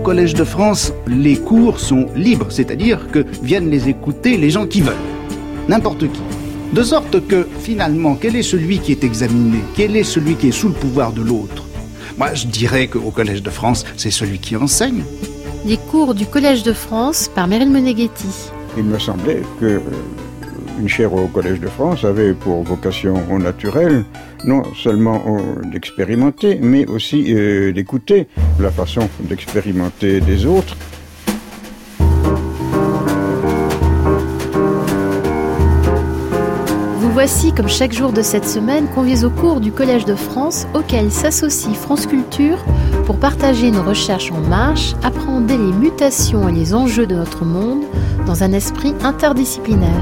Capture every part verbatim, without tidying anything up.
Collège de France, les cours sont libres, c'est-à-dire que viennent les écouter les gens qui veulent, n'importe qui. De sorte que, finalement, quel est celui qui est examiné? Quel est celui qui est sous le pouvoir de l'autre? Moi, je dirais qu'au Collège de France, c'est celui qui enseigne. Les cours du Collège de France par Meryl Moneghetti. Il me semblait que euh, une chaire au Collège de France avait pour vocation naturelle non seulement euh, d'expérimenter, mais aussi euh, d'écouter la façon d'expérimenter des autres. Vous voici, comme chaque jour de cette semaine, conviés au cours du Collège de France, auquel s'associe France Culture pour partager nos recherches en marche, appréhender les mutations et les enjeux de notre monde dans un esprit interdisciplinaire.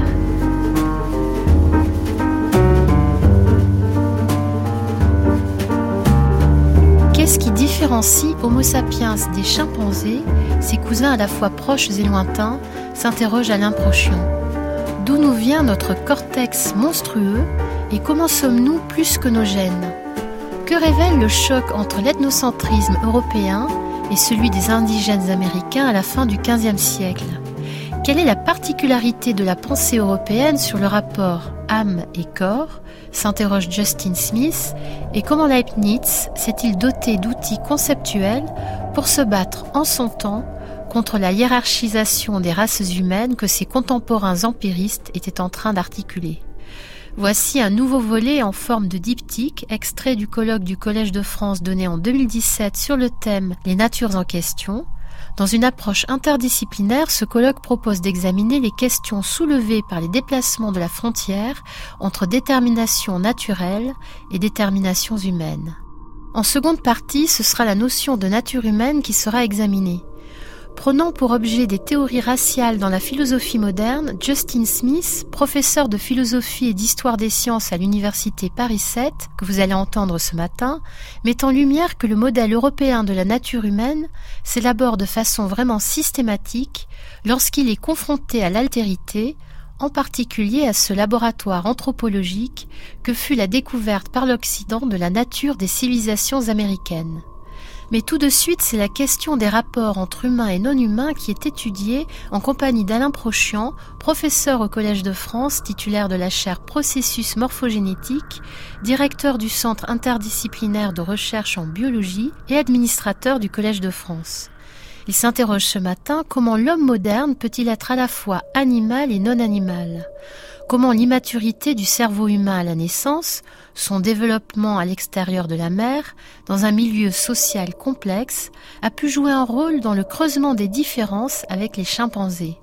Qu'est-ce qui différencie Homo sapiens des chimpanzés, ses cousins à la fois proches et lointains, s'interroge Alain Prochian. D'où nous vient notre cortex monstrueux et comment sommes-nous plus que nos gènes? Que révèle le choc entre l'ethnocentrisme européen et celui des indigènes américains à la fin du quinzième siècle? Quelle est la particularité de la pensée européenne sur le rapport âme et corps, s'interroge Justin Smith, et comment Leibniz s'est-il doté d'outils conceptuels pour se battre en son temps contre la hiérarchisation des races humaines que ses contemporains empiristes étaient en train d'articuler. Voici un nouveau volet en forme de diptyque, extrait du colloque du Collège de France donné en deux mille dix-sept sur le thème « Les natures en question ». Dans une approche interdisciplinaire, ce colloque propose d'examiner les questions soulevées par les déplacements de la frontière entre détermination naturelle et déterminations humaines. En seconde partie, ce sera la notion de nature humaine qui sera examinée. Prenant pour objet des théories raciales dans la philosophie moderne, Justin Smith, professeur de philosophie et d'histoire des sciences à l'université Paris sept, que vous allez entendre ce matin, met en lumière que le modèle européen de la nature humaine s'élabore de façon vraiment systématique lorsqu'il est confronté à l'altérité, en particulier à ce laboratoire anthropologique que fut la découverte par l'Occident de la nature des civilisations américaines. Mais tout de suite, c'est la question des rapports entre humains et non-humains qui est étudiée en compagnie d'Alain Prochian, professeur au Collège de France, titulaire de la chaire Processus morphogénétique, directeur du Centre interdisciplinaire de recherche en biologie et administrateur du Collège de France. Il s'interroge ce matin comment l'homme moderne peut-il être à la fois animal et non-animal ? Comment l'immaturité du cerveau humain à la naissance, son développement à l'extérieur de la mère, dans un milieu social complexe, a pu jouer un rôle dans le creusement des différences avec les chimpanzés.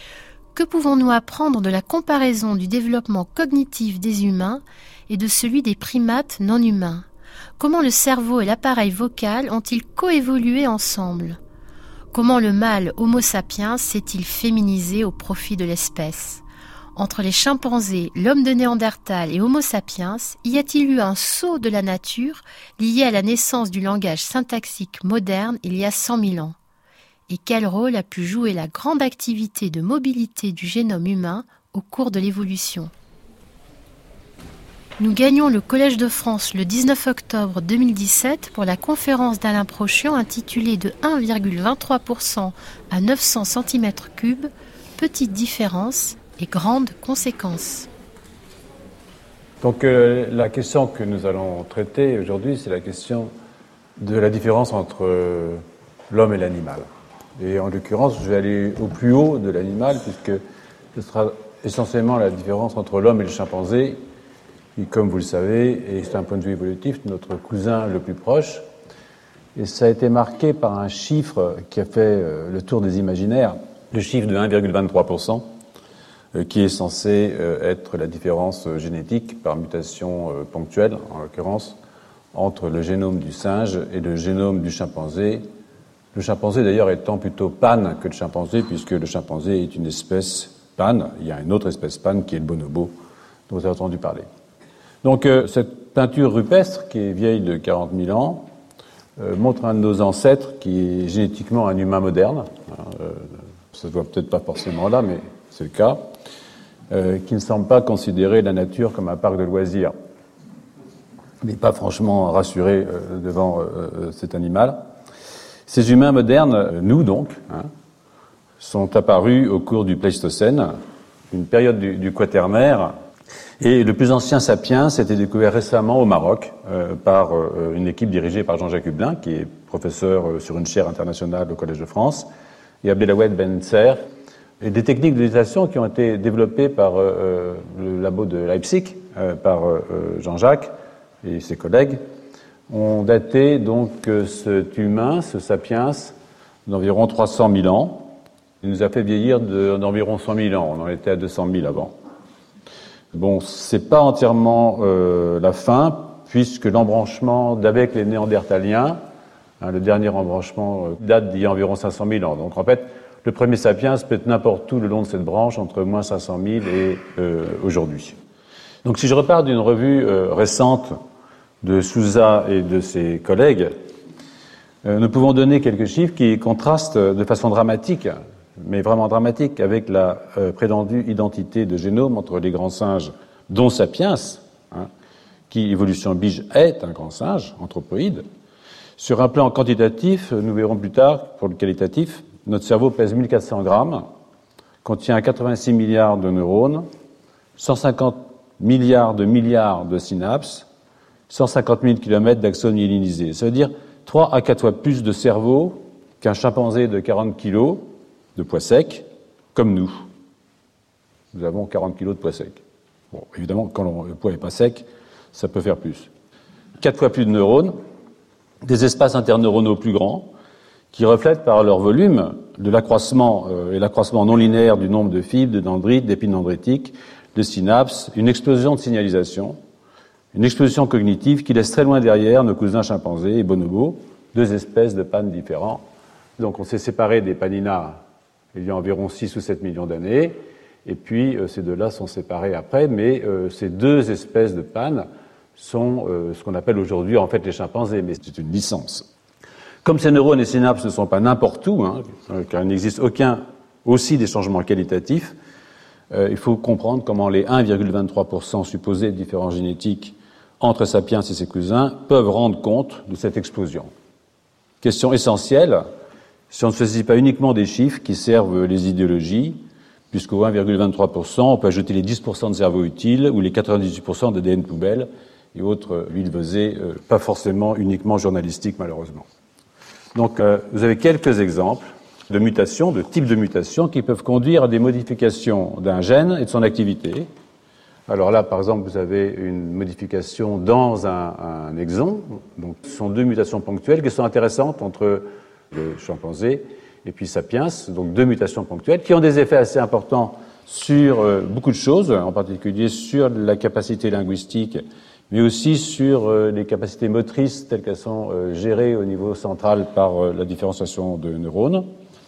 Que pouvons-nous apprendre de la comparaison du développement cognitif des humains et de celui des primates non humains? Comment le cerveau et l'appareil vocal ont-ils coévolué ensemble? Comment le mâle Homo sapiens s'est-il féminisé au profit de l'espèce? Entre les chimpanzés, l'homme de Néandertal et Homo sapiens, y a-t-il eu un saut de la nature lié à la naissance du langage syntaxique moderne il y a cent mille ans? Et quel rôle a pu jouer la grande activité de mobilité du génome humain au cours de l'évolution? Nous gagnons le Collège de France le dix-neuf octobre deux mille dix-sept pour la conférence d'Alain Prochian intitulée de un virgule vingt-trois pour cent à neuf cents centimètres cubes, petite différence et grandes conséquences. Donc euh, la question que nous allons traiter aujourd'hui, c'est la question de la différence entre euh, l'homme et l'animal. Et en l'occurrence, je vais aller au plus haut de l'animal, puisque ce sera essentiellement la différence entre l'homme et le chimpanzé, qui, comme vous le savez, est d'un point de vue évolutif notre cousin le plus proche. Et ça a été marqué par un chiffre qui a fait euh, le tour des imaginaires, le chiffre de un virgule vingt-trois pour cent, qui est censé être la différence génétique par mutation ponctuelle, en l'occurrence, entre le génome du singe et le génome du chimpanzé. Le chimpanzé, d'ailleurs, étant plutôt pan que le chimpanzé, puisque le chimpanzé est une espèce pan. Il y a une autre espèce pan qui est le bonobo, dont vous avez entendu parler. Donc, cette peinture rupestre, qui est vieille de quarante mille ans, montre un de nos ancêtres qui est génétiquement un humain moderne. Ça se voit peut-être pas forcément là, mais c'est le cas. Euh, qui ne semble pas considérer la nature comme un parc de loisirs. Il n'est pas franchement rassuré euh, devant euh, cet animal. Ces humains modernes, nous donc, hein, sont apparus au cours du Pléistocène, une période du, du Quaternaire, et le plus ancien sapiens a été découvert récemment au Maroc euh, par euh, une équipe dirigée par Jean-Jacques Hublin, qui est professeur euh, sur une chaire internationale au Collège de France, et Abdelawed Ben Ser, et des techniques de méditation qui ont été développées par euh, le labo de Leipzig, euh, par euh, Jean-Jacques et ses collègues, ont daté donc euh, cet humain, ce sapiens, d'environ trois cent mille ans. Il nous a fait vieillir de, d'environ cent mille ans. On en était à deux cent mille avant. Bon, c'est pas entièrement euh, la fin, puisque l'embranchement d'avec les Néandertaliens, hein, le dernier embranchement euh, date d'il y a environ cinq cent mille ans. Donc en fait, le premier sapiens peut être n'importe où le long de cette branche, entre moins cinq cent mille et euh, aujourd'hui. Donc si je repars d'une revue euh, récente de Souza et de ses collègues, euh, nous pouvons donner quelques chiffres qui contrastent de façon dramatique, mais vraiment dramatique, avec la euh, prétendue identité de génome entre les grands singes, dont Sapiens, hein, qui, évolution bige, est un grand singe, anthropoïde. Sur un plan quantitatif, nous verrons plus tard, pour le qualitatif, notre cerveau pèse mille quatre cents grammes, contient quatre-vingt-six milliards de neurones, cent cinquante milliards de milliards de synapses, cent cinquante mille kilomètres d'axones myélinisés. Ça veut dire trois à quatre fois plus de cerveau qu'un chimpanzé de quarante kilos de poids sec, comme nous. Nous avons quarante kilos de poids sec. Bon, évidemment, quand le poids n'est pas sec, ça peut faire plus. Quatre fois plus de neurones, des espaces interneuronaux plus grands, qui reflètent par leur volume de l'accroissement euh, et l'accroissement non linéaire du nombre de fibres, de dendrites, d'épines dendritiques, de synapses, une explosion de signalisation, une explosion cognitive qui laisse très loin derrière nos cousins chimpanzés et bonobos, deux espèces de pannes différents. Donc on s'est séparés des paninas il y a environ six ou sept millions d'années, et puis euh, ces deux-là sont séparés après, mais euh, ces deux espèces de pannes sont euh, ce qu'on appelle aujourd'hui en fait les chimpanzés, mais c'est une licence. Comme ces neurones et synapses ne sont pas n'importe où, hein, car il n'existe aucun aussi des changements qualitatifs, euh, il faut comprendre comment les un virgule vingt-trois pour cent supposés de différences génétiques entre Sapiens et ses cousins peuvent rendre compte de cette explosion. Question essentielle, si on ne se saisit pas uniquement des chiffres qui servent les idéologies, puisqu'au un virgule vingt-trois pour cent, on peut ajouter les dix pour cent de cerveau utile ou les quatre-vingt-dix-huit pour cent d'A D N poubelle et autres huiles vesées, euh, pas forcément uniquement journalistiques malheureusement. Donc, euh, vous avez quelques exemples de mutations, de types de mutations qui peuvent conduire à des modifications d'un gène et de son activité. Alors là, par exemple, vous avez une modification dans un, un exon. Donc, ce sont deux mutations ponctuelles qui sont intéressantes entre le chimpanzé et puis Sapiens. Donc, deux mutations ponctuelles qui ont des effets assez importants sur euh, beaucoup de choses, en particulier sur la capacité linguistique, mais aussi sur euh, les capacités motrices telles qu'elles sont euh, gérées au niveau central par euh, la différenciation de neurones.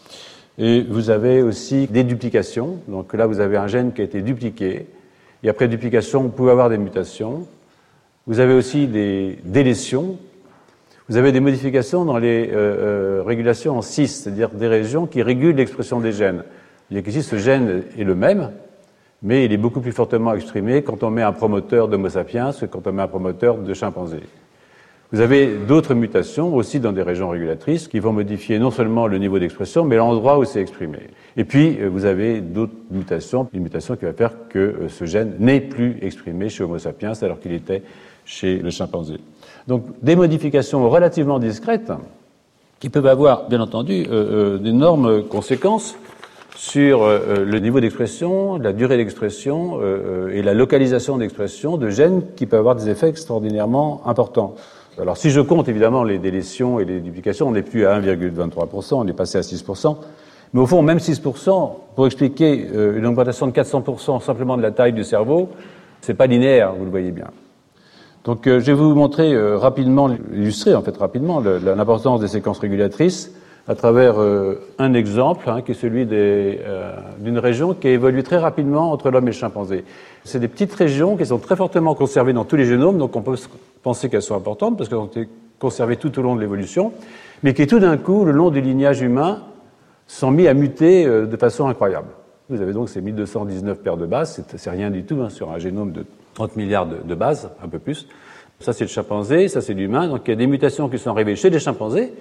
Et vous avez aussi des duplications. Donc là, vous avez un gène qui a été dupliqué. Et après duplication, vous pouvez avoir des mutations. Vous avez aussi des délétions. Vous avez des modifications dans les euh, euh, régulations en cis, c'est-à-dire des régions qui régulent l'expression des gènes. Il y a qu'ici, ce gène est le même, mais il est beaucoup plus fortement exprimé quand on met un promoteur d'Homo sapiens que quand on met un promoteur de chimpanzé. Vous avez d'autres mutations aussi dans des régions régulatrices qui vont modifier non seulement le niveau d'expression, mais l'endroit où c'est exprimé. Et puis, vous avez d'autres mutations, une mutation qui va faire que ce gène n'est plus exprimé chez Homo sapiens alors qu'il était chez le chimpanzé. Donc, des modifications relativement discrètes qui peuvent avoir, bien entendu, euh, euh, d'énormes conséquences sur euh, le niveau d'expression, la durée d'expression euh, et la localisation d'expression de gènes qui peuvent avoir des effets extraordinairement importants. Alors si je compte évidemment les délétions et les duplications, on n'est plus à un virgule vingt-trois pour cent, on est passé à six pour cent. Mais au fond, même six pour cent, pour expliquer euh, une augmentation de quatre cents pour cent simplement de la taille du cerveau, c'est pas linéaire, vous le voyez bien. Donc euh, je vais vous montrer euh, rapidement, illustrer en fait rapidement le, l'importance des séquences régulatrices à travers euh, un exemple, hein, qui est celui des, euh, d'une région qui a évolué très rapidement entre l'homme et le chimpanzé. C'est des petites régions qui sont très fortement conservées dans tous les génomes, donc on peut penser qu'elles sont importantes parce qu'elles ont été conservées tout au long de l'évolution, mais qui tout d'un coup, le long du lignage humain, sont mis à muter euh, de façon incroyable. Vous avez donc ces mille deux cent dix-neuf paires de bases, c'est, c'est rien du tout hein, sur un génome de trente milliards de, de bases, un peu plus. Ça c'est le chimpanzé, ça c'est l'humain, donc il y a des mutations qui sont arrivées chez les chimpanzés,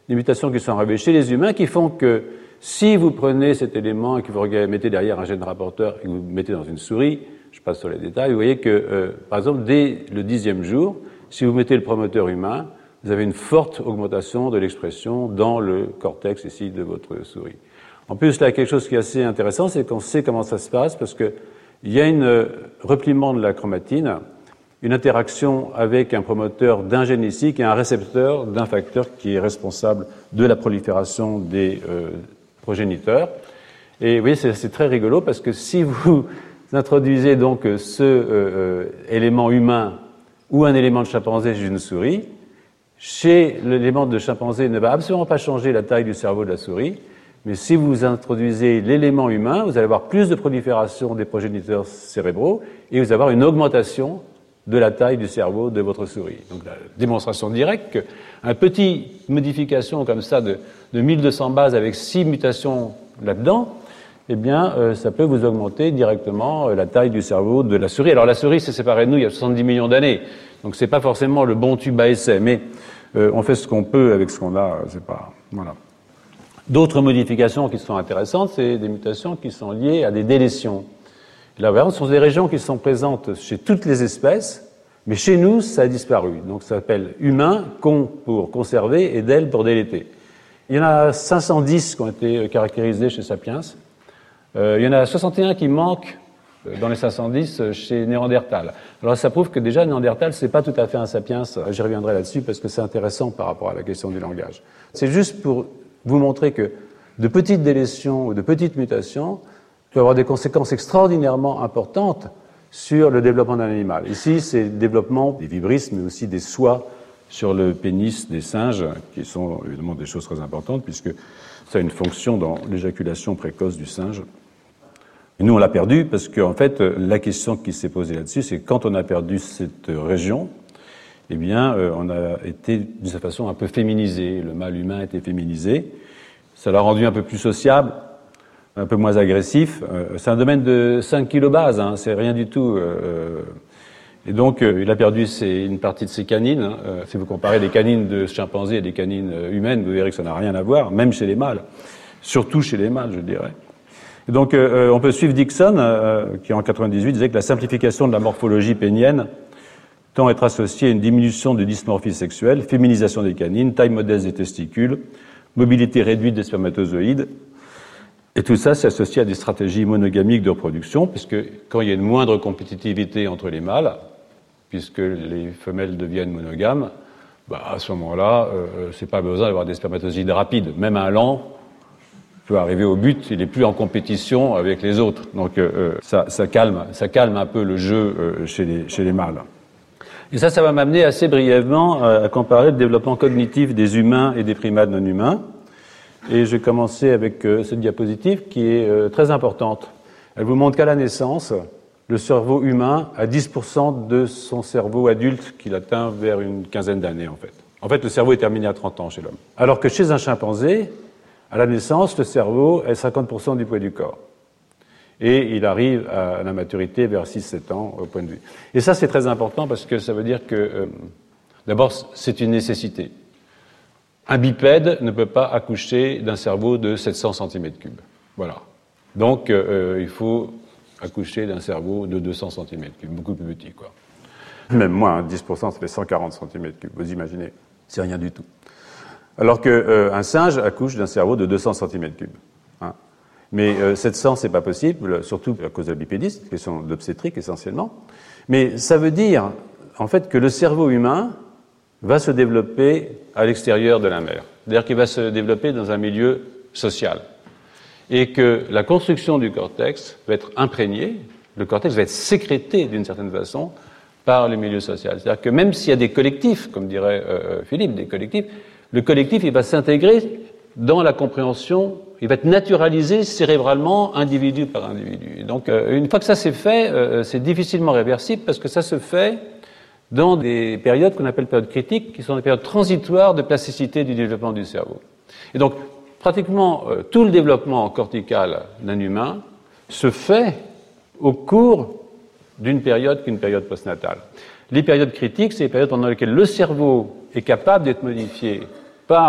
des mutations qui sont arrivées chez les humains qui font que si vous prenez cet élément et que vous mettez derrière un gène rapporteur et que vous le mettez dans une souris, je passe sur les détails, vous voyez que, euh, par exemple, dès le dixième jour, si vous mettez le promoteur humain, vous avez une forte augmentation de l'expression dans le cortex ici de votre souris. En plus, là, quelque chose qui est assez intéressant, c'est qu'on sait comment ça se passe parce que il y a un repliement de la chromatine, une interaction avec un promoteur d'un gène ici qui est un récepteur d'un facteur qui est responsable de la prolifération des euh, progéniteurs. Et vous voyez, c'est, c'est très rigolo parce que si vous introduisez donc ce euh, élément humain ou un élément de chimpanzé chez une souris, chez l'élément de chimpanzé ne va absolument pas changer la taille du cerveau de la souris, mais si vous introduisez l'élément humain, vous allez avoir plus de prolifération des progéniteurs cérébraux et vous allez avoir une augmentation de la taille du cerveau de votre souris. Donc la démonstration directe qu'une petite modification comme ça de, de mille deux cents bases avec six mutations là-dedans, eh bien, euh, ça peut vous augmenter directement euh, la taille du cerveau de la souris. Alors la souris s'est séparée de nous il y a soixante-dix millions d'années, donc c'est pas forcément le bon tube à essai, mais euh, on fait ce qu'on peut avec ce qu'on a, c'est pas... Voilà. D'autres modifications qui sont intéressantes, c'est des mutations qui sont liées à des délétions. Là, vraiment, ce sont des régions qui sont présentes chez toutes les espèces, mais chez nous, ça a disparu. Donc, ça s'appelle humain, con pour conserver et del pour déléter. Il y en a cinq cent dix qui ont été caractérisés chez Sapiens. Euh, il y en a soixante et un qui manquent dans les cinq cent dix chez Néandertal. Alors, ça prouve que déjà, Néandertal, c'est pas tout à fait un Sapiens. J'y reviendrai là-dessus parce que c'est intéressant par rapport à la question du langage. C'est juste pour vous montrer que de petites délétions ou de petites mutations peuvent avoir des conséquences extraordinairement importantes sur le développement d'un animal. Ici, c'est le développement des vibrisses, mais aussi des soies sur le pénis des singes, qui sont évidemment des choses très importantes, puisque ça a une fonction dans l'éjaculation précoce du singe. Et nous, on l'a perdu, parce qu'en fait, la question qui s'est posée là-dessus, c'est que quand on a perdu cette région, eh bien, euh, on a été, d'une certaine façon, un peu féminisé. Le mâle humain a été féminisé. Ça l'a rendu un peu plus sociable, un peu moins agressif. Euh, c'est un domaine de cinq kilobases, hein, c'est rien du tout. Euh, et donc, euh, il a perdu ses, une partie de ses canines. Hein. Euh, si vous comparez les canines de chimpanzés et des canines humaines, vous verrez que ça n'a rien à voir, même chez les mâles. Surtout chez les mâles, je dirais. Et donc, euh, on peut suivre Dixon, euh, qui en quatre-vingt-dix-huit disait que la simplification de la morphologie pénienne tend à être associée à une diminution de dysmorphie sexuelle, féminisation des canines, taille modeste des testicules, mobilité réduite des spermatozoïdes. Et tout ça, c'est associé à des stratégies monogamiques de reproduction, puisque quand il y a une moindre compétitivité entre les mâles, puisque les femelles deviennent monogames, bah, à ce moment-là, euh, c'est pas besoin d'avoir des spermatozoïdes rapides. Même un lent peut arriver au but, il n'est plus en compétition avec les autres. Donc euh, ça, ça calme, ça calme un peu le jeu euh, chez les, chez les mâles. Et ça, ça va m'amener assez brièvement à comparer le développement cognitif des humains et des primates non humains. Et je vais commencer avec euh, cette diapositive qui est euh, très importante. Elle vous montre qu'à la naissance, le cerveau humain a dix pour cent de son cerveau adulte qu'il atteint vers une quinzaine d'années, en fait. En fait, le cerveau est terminé à trente ans chez l'homme. Alors que chez un chimpanzé, à la naissance, le cerveau est cinquante pour cent du poids du corps. Et il arrive à la maturité vers six sept ans au point de vue. Et ça, c'est très important parce que ça veut dire que, euh, d'abord, c'est une nécessité. Un bipède ne peut pas accoucher d'un cerveau de sept cents centimètres cubes. Voilà. Donc, euh, il faut accoucher d'un cerveau de deux cents centimètres cubes, beaucoup plus petit, quoi. Même moins, hein, dix pour cent, ça fait cent quarante centimètres cubes, vous imaginez. C'est rien du tout. Alors qu'un euh, singe accouche d'un cerveau de deux cents centimètres cubes. Hein. Mais euh, sept cents, c'est pas possible, surtout à cause de la bipédisme, question d'obstétrique essentiellement. Mais ça veut dire, en fait, que le cerveau humain va se développer à l'extérieur de la mère. C'est-à-dire qu'il va se développer dans un milieu social. Et que la construction du cortex va être imprégnée, le cortex va être sécrété d'une certaine façon par le milieu social. C'est-à-dire que même s'il y a des collectifs, comme dirait euh, Philippe, des collectifs, le collectif, il va s'intégrer dans la compréhension, il va être naturalisé cérébralement, individu par individu. Et donc, euh, une fois que ça c'est fait, euh, c'est difficilement réversible parce que ça se fait dans des périodes qu'on appelle périodes critiques, qui sont des périodes transitoires de plasticité du développement du cerveau. Et donc, pratiquement euh, tout le développement cortical d'un humain se fait au cours d'une période qu'une période postnatale. Les périodes critiques, c'est les périodes pendant lesquelles le cerveau est capable d'être modifié par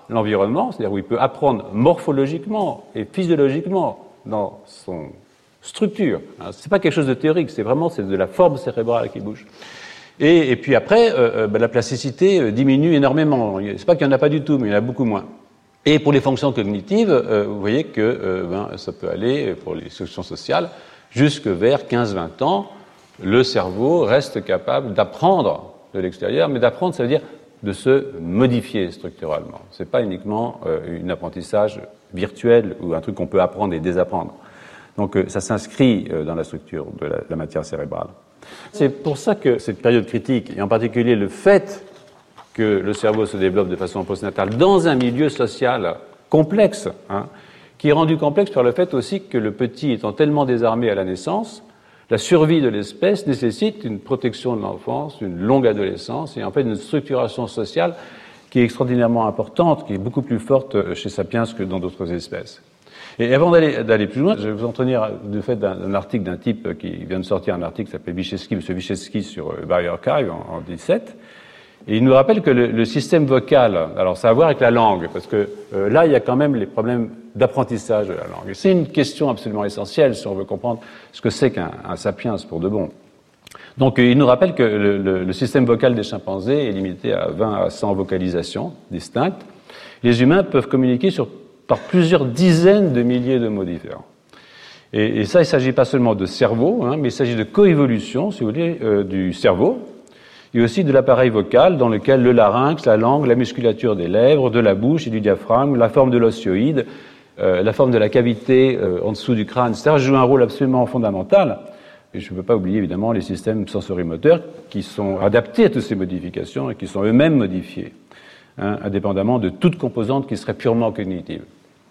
l'environnement, c'est-à-dire où il peut apprendre morphologiquement et physiologiquement dans son structure. C'est pas quelque chose de théorique, c'est vraiment c'est de la forme cérébrale qui bouge. Et, et puis après, euh, ben, la plasticité diminue énormément. C'est pas qu'il n'y en a pas du tout, mais il y en a beaucoup moins. Et pour les fonctions cognitives, euh, vous voyez que euh, ben, ça peut aller, pour les fonctions sociales, jusque vers quinze à vingt ans, le cerveau reste capable d'apprendre de l'extérieur, mais d'apprendre, ça veut dire de se modifier structurellement. C'est pas uniquement euh, un apprentissage virtuel ou un truc qu'on peut apprendre et désapprendre. Donc euh, ça s'inscrit euh, dans la structure de la, de la matière cérébrale. C'est pour ça que cette période critique, et en particulier le fait que le cerveau se développe de façon postnatale dans un milieu social complexe, hein, qui est rendu complexe par le fait aussi que le petit étant tellement désarmé à la naissance, la survie de l'espèce nécessite une protection de l'enfance, une longue adolescence et en fait une structuration sociale qui est extraordinairement importante, qui est beaucoup plus forte chez Sapiens que dans d'autres espèces. Et avant d'aller, d'aller plus loin, je vais vous en tenir du fait d'un, d'un article d'un type qui vient de sortir, un article qui s'appelle Vyszewski, M. Vyszewski sur Bioarchive en, en dix-sept. Et il nous rappelle que le, le système vocal, alors ça a à voir avec la langue, parce que euh, là, il y a quand même les problèmes d'apprentissage de la langue. Et c'est une question absolument essentielle si on veut comprendre ce que c'est qu'un un sapiens pour de bon. Donc, euh, il nous rappelle que le, le, le système vocal des chimpanzés est limité à vingt à cent vocalisations distinctes. Les humains peuvent communiquer sur par plusieurs dizaines de milliers de mots différents. Et, et ça, il ne s'agit pas seulement de cerveau, hein, mais il s'agit de coévolution, si vous voulez, euh, du cerveau, et aussi de l'appareil vocal dans lequel le larynx, la langue, la musculature des lèvres, de la bouche et du diaphragme, la forme de l'osioïde, euh, la forme de la cavité euh, en dessous du crâne, et cetera, jouent un rôle absolument fondamental. Et je ne peux pas oublier, évidemment, les systèmes sensorimoteurs qui sont adaptés à toutes ces modifications et qui sont eux-mêmes modifiés, hein, indépendamment de toute composante qui serait purement cognitive.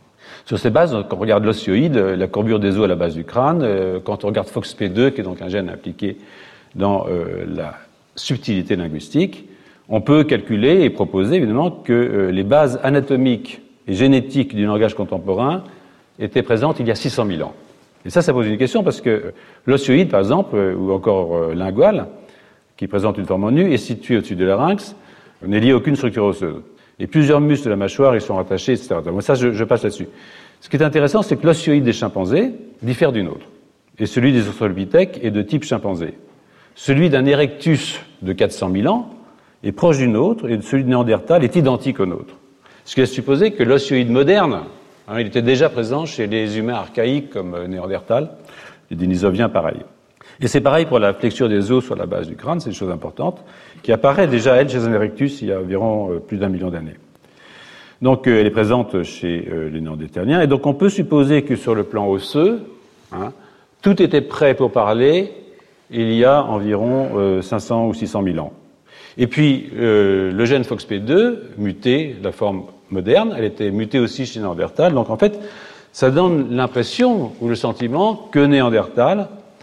Sur ces bases, quand on regarde l'osioïde, la courbure des os à la base du crâne, euh, quand on regarde Fox P deux, qui est donc un gène impliqué dans euh, la subtilité linguistique, on peut calculer et proposer évidemment que euh, les bases anatomiques et génétiques du langage contemporain étaient présentes il y a six cent mille ans. Et ça, ça pose une question parce que l'osioïde, par exemple, euh, ou encore euh, lingual, qui présente une forme en U, est situé au-dessus du larynx, n'est lié à aucune structure osseuse. Et plusieurs muscles de la mâchoire y sont rattachés, et cetera. Donc ça, je, je passe là-dessus. Ce qui est intéressant, c'est que l'osioïde des chimpanzés diffère d'une autre. Et celui des australopithèques est de type chimpanzé. Celui d'un erectus de quatre cent mille ans est proche d'une autre, et celui de Néandertal est identique au nôtre. Ce qui laisse supposer que l'osioïde moderne, hein, il était déjà présent chez les humains archaïques comme Néandertal, les Denisoviens pareil. Et c'est pareil pour la flexure des os sur la base du crâne, c'est une chose importante, qui apparaît déjà, elle, chez un erectus il y a environ euh, plus d'un million d'années. Donc, euh, elle est présente chez euh, les Néandertaliens, et donc on peut supposer que sur le plan osseux, hein, tout était prêt pour parler il y a environ euh, cinq cents ou six cent mille ans. Et puis, euh, le gène Fox P deux, muté, la forme moderne, elle était mutée aussi chez Néandertal, donc en fait, ça donne l'impression ou le sentiment que Néandertal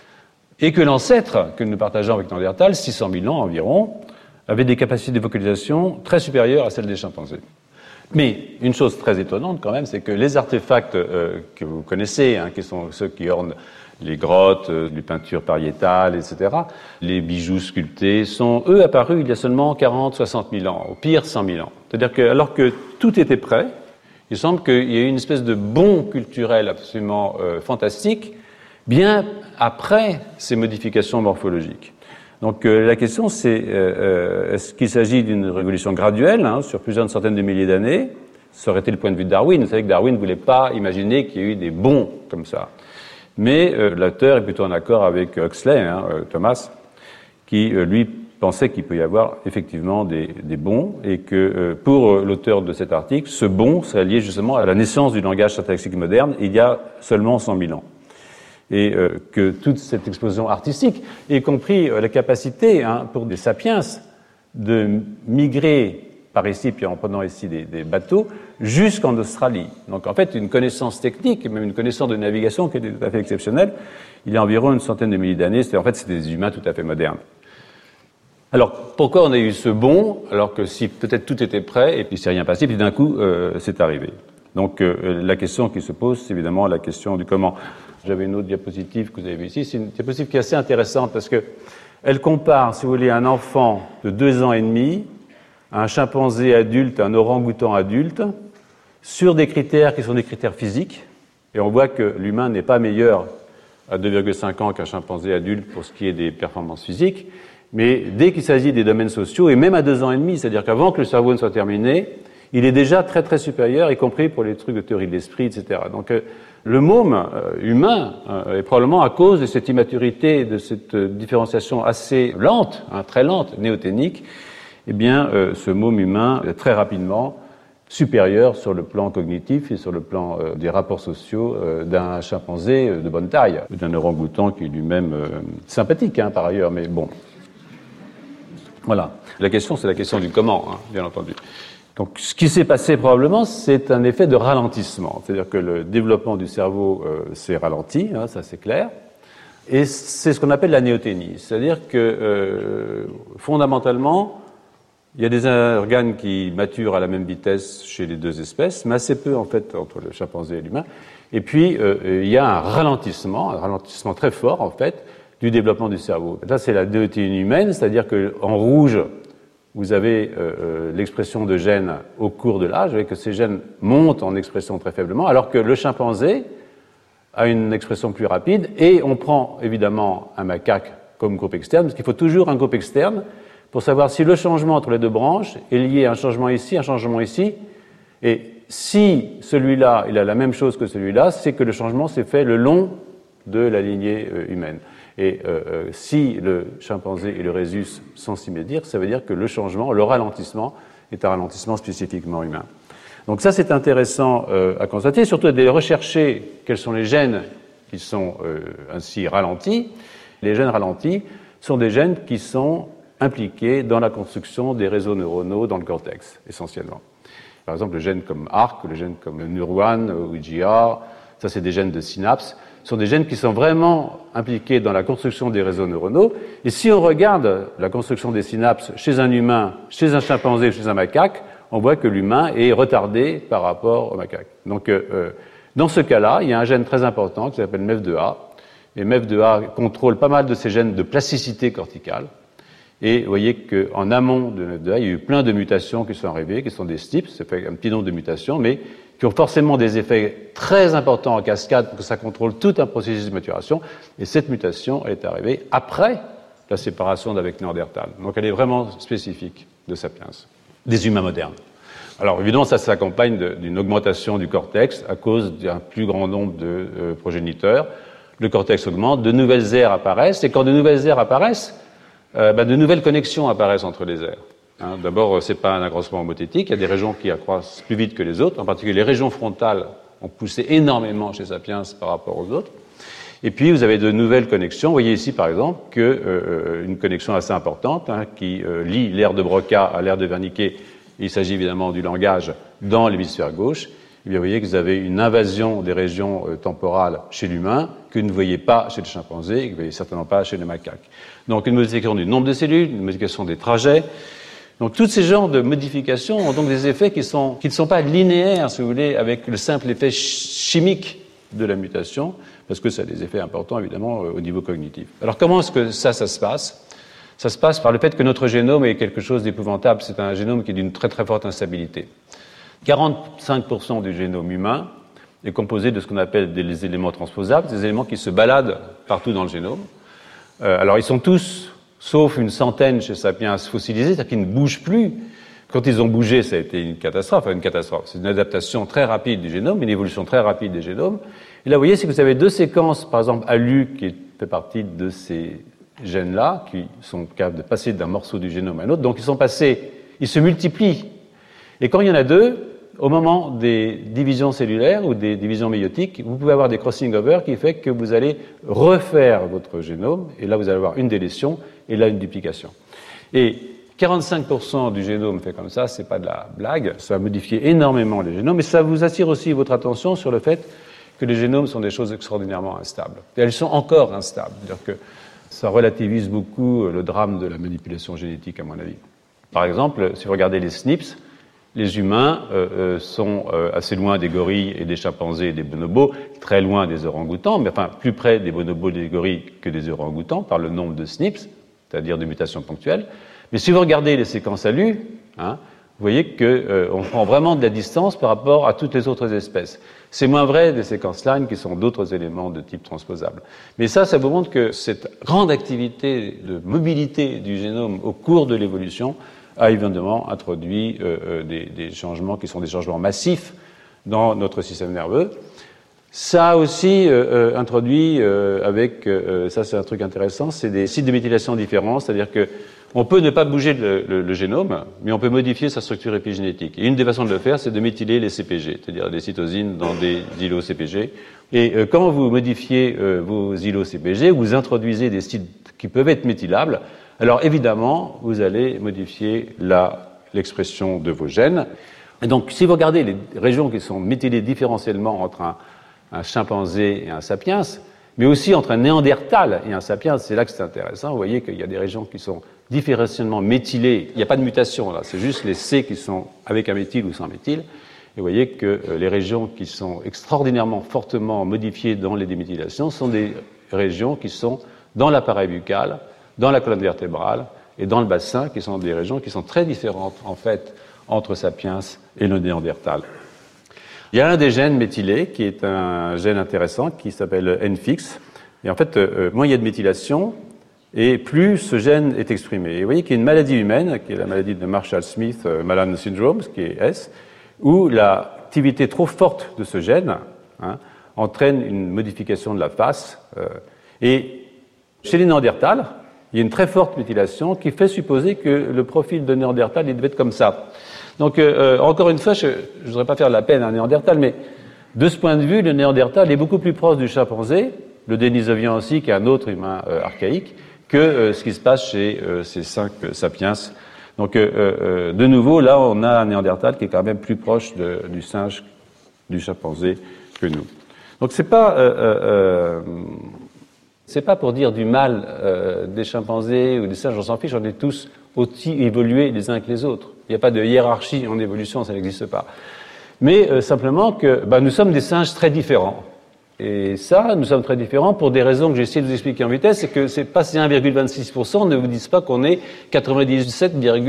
et que l'ancêtre que nous partageons avec Néandertal, six cent mille ans environ, avait des capacités de vocalisation très supérieures à celles des chimpanzés. Mais une chose très étonnante quand même, c'est que les artefacts euh, que vous connaissez, hein, qui sont ceux qui ornent les grottes, euh, les peintures pariétales, et cetera, les bijoux sculptés, sont eux apparus il y a seulement quarante à soixante mille ans, au pire cent mille ans. C'est-à-dire que alors que tout était prêt, il semble qu'il y ait eu une espèce de bond culturel absolument euh, fantastique, bien après ces modifications morphologiques. Donc euh, la question c'est, euh, est-ce qu'il s'agit d'une révolution graduelle, hein, sur plusieurs centaines de milliers d'années? Ça aurait été le point de vue de Darwin. Vous savez que Darwin ne voulait pas imaginer qu'il y ait eu des bonds comme ça. Mais euh, l'auteur est plutôt en accord avec Huxley, hein, euh, Thomas, qui, euh, lui, pensait qu'il peut y avoir effectivement des, des bonds et que euh, pour euh, l'auteur de cet article, ce bond serait lié justement à la naissance du langage syntaxique moderne il y a seulement cent mille ans. Et euh, que toute cette explosion artistique, y compris euh, la capacité hein, pour des sapiens de migrer par ici, puis en prenant ici des, des bateaux, jusqu'en Australie. Donc en fait, une connaissance technique, même une connaissance de navigation qui était tout à fait exceptionnelle, il y a environ une centaine de milliers d'années, c'était en fait c'était des humains tout à fait modernes. Alors, pourquoi on a eu ce bond, alors que si peut-être tout était prêt, et puis c'est rien passé, puis d'un coup, euh, c'est arrivé. Donc euh, la question qui se pose, c'est évidemment la question du comment. J'avais une autre diapositive que vous avez vue ici. C'est une diapositive qui est assez intéressante parce que elle compare, si vous voulez, un enfant de deux ans et demi, un chimpanzé adulte, un orang-outan adulte, sur des critères qui sont des critères physiques, et on voit que l'humain n'est pas meilleur à deux virgule cinq ans qu'un chimpanzé adulte pour ce qui est des performances physiques, mais dès qu'il s'agit des domaines sociaux, et même à deux ans et demi, c'est-à-dire qu'avant que le cerveau ne soit terminé, il est déjà très très supérieur, y compris pour les trucs de théorie de l'esprit, et cetera. Donc euh, le môme euh, humain euh, est probablement à cause de cette immaturité, de cette euh, différenciation assez lente, hein, très lente, néoténique, eh bien euh, ce môme humain est très rapidement supérieur sur le plan cognitif et sur le plan euh, des rapports sociaux euh, d'un chimpanzé euh, de bonne taille, d'un orang-outan qui est lui-même euh, sympathique hein, par ailleurs, mais bon. Voilà. La question, c'est la question du comment, hein, bien entendu. Donc, ce qui s'est passé probablement, c'est un effet de ralentissement. C'est-à-dire que le développement du cerveau euh, s'est ralenti, hein, ça c'est clair. Et c'est ce qu'on appelle la néoténie. C'est-à-dire que, euh, fondamentalement, il y a des organes qui maturent à la même vitesse chez les deux espèces, mais assez peu, en fait, entre le chimpanzé et l'humain. Et puis, euh, il y a un ralentissement, un ralentissement très fort, en fait, du développement du cerveau. Là, c'est la néoténie humaine, c'est-à-dire qu'en rouge, vous avez euh, l'expression de gènes au cours de l'âge, vous voyez que ces gènes montent en expression très faiblement, alors que le chimpanzé a une expression plus rapide, et on prend évidemment un macaque comme groupe externe, parce qu'il faut toujours un groupe externe pour savoir si le changement entre les deux branches est lié à un changement ici, un changement ici, et si celui-là, il a la même chose que celui-là, c'est que le changement s'est fait le long de la lignée euh, humaine. Et euh, euh, si le chimpanzé et le rhésus sont symétriques, ça veut dire que le changement, le ralentissement, est un ralentissement spécifiquement humain. Donc ça, c'est intéressant euh, à constater, surtout de rechercher quels sont les gènes qui sont euh, ainsi ralentis. Les gènes ralentis sont des gènes qui sont impliqués dans la construction des réseaux neuronaux dans le cortex, essentiellement. Par exemple, le gène comme A R C, le gène comme N U R un ou I G R, ça c'est des gènes de synapses, sont des gènes qui sont vraiment impliqués dans la construction des réseaux neuronaux. Et si on regarde la construction des synapses chez un humain, chez un chimpanzé, chez un macaque, on voit que l'humain est retardé par rapport au macaque. Donc, euh, dans ce cas-là, il y a un gène très important qui s'appelle M E F deux A. Et M E F deux A contrôle pas mal de ces gènes de plasticité corticale. Et vous voyez qu'en amont de M E F deux A, il y a eu plein de mutations qui sont arrivées, qui sont des S T I P, ça fait un petit nombre de mutations, mais qui ont forcément des effets très importants en cascade pour que ça contrôle tout un processus de maturation. Et cette mutation est arrivée après la séparation d'avec Néandertal. Donc elle est vraiment spécifique de Sapiens, des humains modernes. Alors évidemment, ça s'accompagne d'une augmentation du cortex à cause d'un plus grand nombre de euh, progéniteurs. Le cortex augmente, de nouvelles aires apparaissent, et quand de nouvelles aires apparaissent, euh, ben, de nouvelles connexions apparaissent entre les aires. Hein, d'abord, c'est pas un accroissement homothétique, il y a des régions qui accroissent plus vite que les autres, en particulier les régions frontales ont poussé énormément chez Sapiens par rapport aux autres. Et puis, vous avez de nouvelles connexions. Vous voyez ici, par exemple, que, euh, une connexion assez importante hein, qui euh, lie l'aire de Broca à l'aire de Wernicke. Il s'agit évidemment du langage dans l'hémisphère gauche. Et bien, vous voyez que vous avez une invasion des régions euh, temporales chez l'humain que vous ne voyez pas chez le chimpanzé et que vous ne voyez certainement pas chez le macaque. Donc, une modification du nombre de cellules, une modification des trajets. Donc, tous ces genres de modifications ont donc des effets qui, sont, qui ne sont pas linéaires, si vous voulez, avec le simple effet chimique de la mutation, parce que ça a des effets importants, évidemment, au niveau cognitif. Alors, comment est-ce que ça, ça se passe ? Ça se passe par le fait que notre génome est quelque chose d'épouvantable. C'est un génome qui est d'une très, très forte instabilité. quarante-cinq pour cent du génome humain est composé de ce qu'on appelle des éléments transposables, des éléments qui se baladent partout dans le génome. Euh, alors, ils sont tous... sauf une centaine chez Sapiens fossilisés, c'est-à-dire qu'ils ne bougent plus. Quand ils ont bougé, ça a été une catastrophe. Enfin, une catastrophe. C'est une adaptation très rapide du génome, une évolution très rapide des génomes. Et là, vous voyez, c'est que vous avez deux séquences, par exemple, A L U, qui fait partie de ces gènes-là, qui sont capables de passer d'un morceau du génome à un autre. Donc, ils sont passés, ils se multiplient. Et quand il y en a deux, au moment des divisions cellulaires ou des divisions méiotiques, vous pouvez avoir des crossing-over qui fait que vous allez refaire votre génome, et là, vous allez avoir une délétion, et là, une duplication. Et quarante-cinq pour cent du génome fait comme ça, c'est pas de la blague, ça va modifier énormément les génomes, mais ça vous attire aussi votre attention sur le fait que les génomes sont des choses extraordinairement instables. Et elles sont encore instables, c'est-à-dire que ça relativise beaucoup le drame de la manipulation génétique, à mon avis. Par exemple, si vous regardez les S N Ps, les humains euh, euh, sont euh, assez loin des gorilles et des chimpanzés et des bonobos, très loin des orang-outans, mais enfin plus près des bonobos et des gorilles que des orang-outans par le nombre de S N Ps, c'est-à-dire de mutations ponctuelles. Mais si vous regardez les séquences A L U, hein, voyez qu'on euh, prend vraiment de la distance par rapport à toutes les autres espèces. C'est moins vrai des séquences line qui sont d'autres éléments de type transposable. Mais ça, ça vous montre que cette grande activité de mobilité du génome au cours de l'évolution a évidemment introduit euh, des, des changements qui sont des changements massifs dans notre système nerveux. Ça a aussi euh, introduit euh, avec, euh, ça c'est un truc intéressant, c'est des sites de méthylation différents, c'est-à-dire que on peut ne pas bouger le, le, le génome, mais on peut modifier sa structure épigénétique. Et une des façons de le faire, c'est de méthyler les C P G, c'est-à-dire des cytosines dans des îlots C P G. Et euh, quand vous modifiez euh, vos îlots C P G, vous introduisez des sites qui peuvent être méthylables, alors évidemment, vous allez modifier la, l'expression de vos gènes. Et donc, si vous regardez les régions qui sont méthylées différentiellement entre un, un chimpanzé et un sapiens, mais aussi entre un néandertal et un sapiens, c'est là que c'est intéressant. Vous voyez qu'il y a des régions qui sont différentiellement méthylées. Il n'y a pas de mutation là, c'est juste les C qui sont avec un méthyle ou sans méthyle. Et vous voyez que euh, les régions qui sont extraordinairement fortement modifiées dans les déméthylations sont des régions qui sont dans l'appareil buccal, dans la colonne vertébrale et dans le bassin, qui sont des régions qui sont très différentes en fait entre sapiens et le néandertal. Il y a un des gènes méthylés qui est un gène intéressant qui s'appelle N F X. Et en fait, euh, moins il y a de méthylation, et plus ce gène est exprimé. Et vous voyez qu'il y a une maladie humaine, qui est la maladie de Marshall-Smith, euh, Malan syndrome, qui est S, où l'activité trop forte de ce gène hein, entraîne une modification de la face. Euh, et chez les néandertals, il y a une très forte méthylation qui fait supposer que le profil de néandertal il devait être comme ça. Donc, euh, encore une fois, je ne voudrais pas faire de la peine à un néandertal, mais de ce point de vue, le néandertal est beaucoup plus proche du chimpanzé, le dénisovien aussi, qui est un autre humain euh, archaïque, que euh, ce qui se passe chez euh, ces cinq euh, sapiens. Donc, euh, euh, de nouveau, là, on a un néandertal qui est quand même plus proche de, du singe, du chimpanzé que nous. Donc, c'est pas, euh, euh, c'est pas pour dire du mal euh, des chimpanzés ou des singes, on s'en fiche, on est tous aussi évolués les uns que les autres. Il n'y a pas de hiérarchie en évolution, ça n'existe pas. Mais euh, simplement que bah, nous sommes des singes très différents. Et ça, nous sommes très différents pour des raisons que j'ai essayé de vous expliquer en vitesse, c'est que c'est pas ces un virgule vingt-six pour cent ne vous disent pas qu'on est quatre-vingt-dix-sept,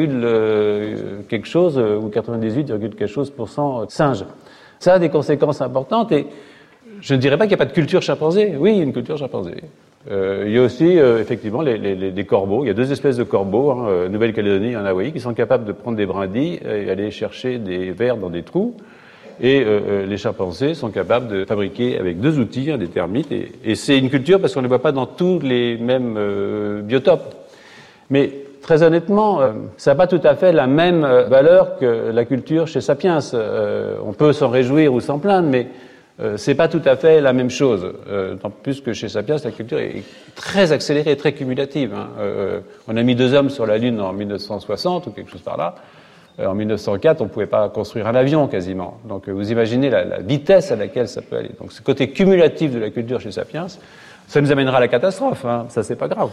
euh, quelque chose euh, ou quatre-vingt-dix-huit, quelque chose pour cent singes. Ça a des conséquences importantes et je ne dirais pas qu'il n'y a pas de culture chimpanzé. Oui, il y a une culture chimpanzé. Euh, il y a aussi euh, effectivement les, les, les corbeaux. Il y a deux espèces de corbeaux, hein, euh, Nouvelle-Calédonie et en Hawaï, qui sont capables de prendre des brindilles et aller chercher des vers dans des trous. Et euh, les chimpanzés sont capables de fabriquer avec deux outils, hein, des termites. Et, et c'est une culture parce qu'on ne les voit pas dans tous les mêmes euh, biotopes. Mais très honnêtement, euh, ça n'a pas tout à fait la même euh, valeur que la culture chez Sapiens. Euh, on peut s'en réjouir ou s'en plaindre, mais Euh, c'est pas tout à fait la même chose. Euh, tant plus que chez Sapiens, la culture est très accélérée, très cumulative. Hein. Euh, on a mis deux hommes sur la Lune en mille neuf cent soixante ou quelque chose par là. Euh, en mille neuf cent quatre, on pouvait pas construire un avion quasiment. Donc, euh, vous imaginez la, la vitesse à laquelle ça peut aller. Donc, ce côté cumulatif de la culture chez Sapiens, ça nous amènera à la catastrophe. Hein. Ça, c'est pas grave.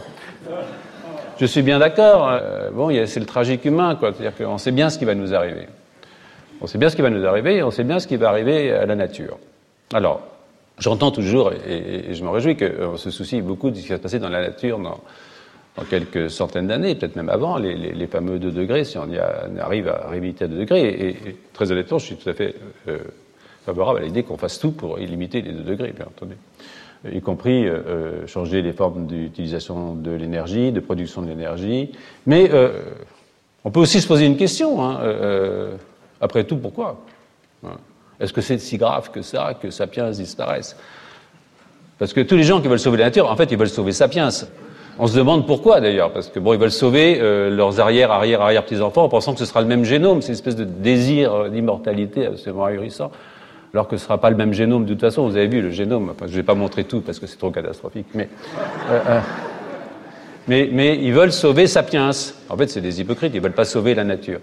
Je suis bien d'accord. Euh, bon, y a, c'est le tragique humain, quoi. C'est-à-dire qu'on sait bien ce qui va nous arriver. On sait bien ce qui va nous arriver et on sait bien ce qui va arriver à la nature. Alors, j'entends toujours, et, et je me réjouis qu'on se soucie beaucoup de ce qui va se passer dans la nature dans, dans quelques centaines d'années, peut-être même avant, les, les, les fameux deux degrés, si on y a, on arrive à limiter à deux degrés. Et, et très honnêtement, je suis tout à fait euh, favorable à l'idée qu'on fasse tout pour limiter les deux degrés, bien entendu. Y compris euh, changer les formes d'utilisation de l'énergie, de production de l'énergie. Mais euh, on peut aussi se poser une question, hein, euh, après tout, pourquoi hein. Est-ce que c'est si grave que ça, que Sapiens disparaisse? Parce que tous les gens qui veulent sauver la nature, en fait, ils veulent sauver Sapiens. On se demande pourquoi, d'ailleurs, parce que, bon, ils veulent sauver euh, leurs arrière, arrière, arrière petits-enfants en pensant que ce sera le même génome. C'est une espèce de désir d'immortalité absolument ahurissant, alors que ce ne sera pas le même génome de toute façon. Vous avez vu le génome, enfin, je ne vais pas montrer tout parce que c'est trop catastrophique, mais, euh, euh, mais, mais ils veulent sauver Sapiens. En fait, c'est des hypocrites, ils ne veulent pas sauver la nature.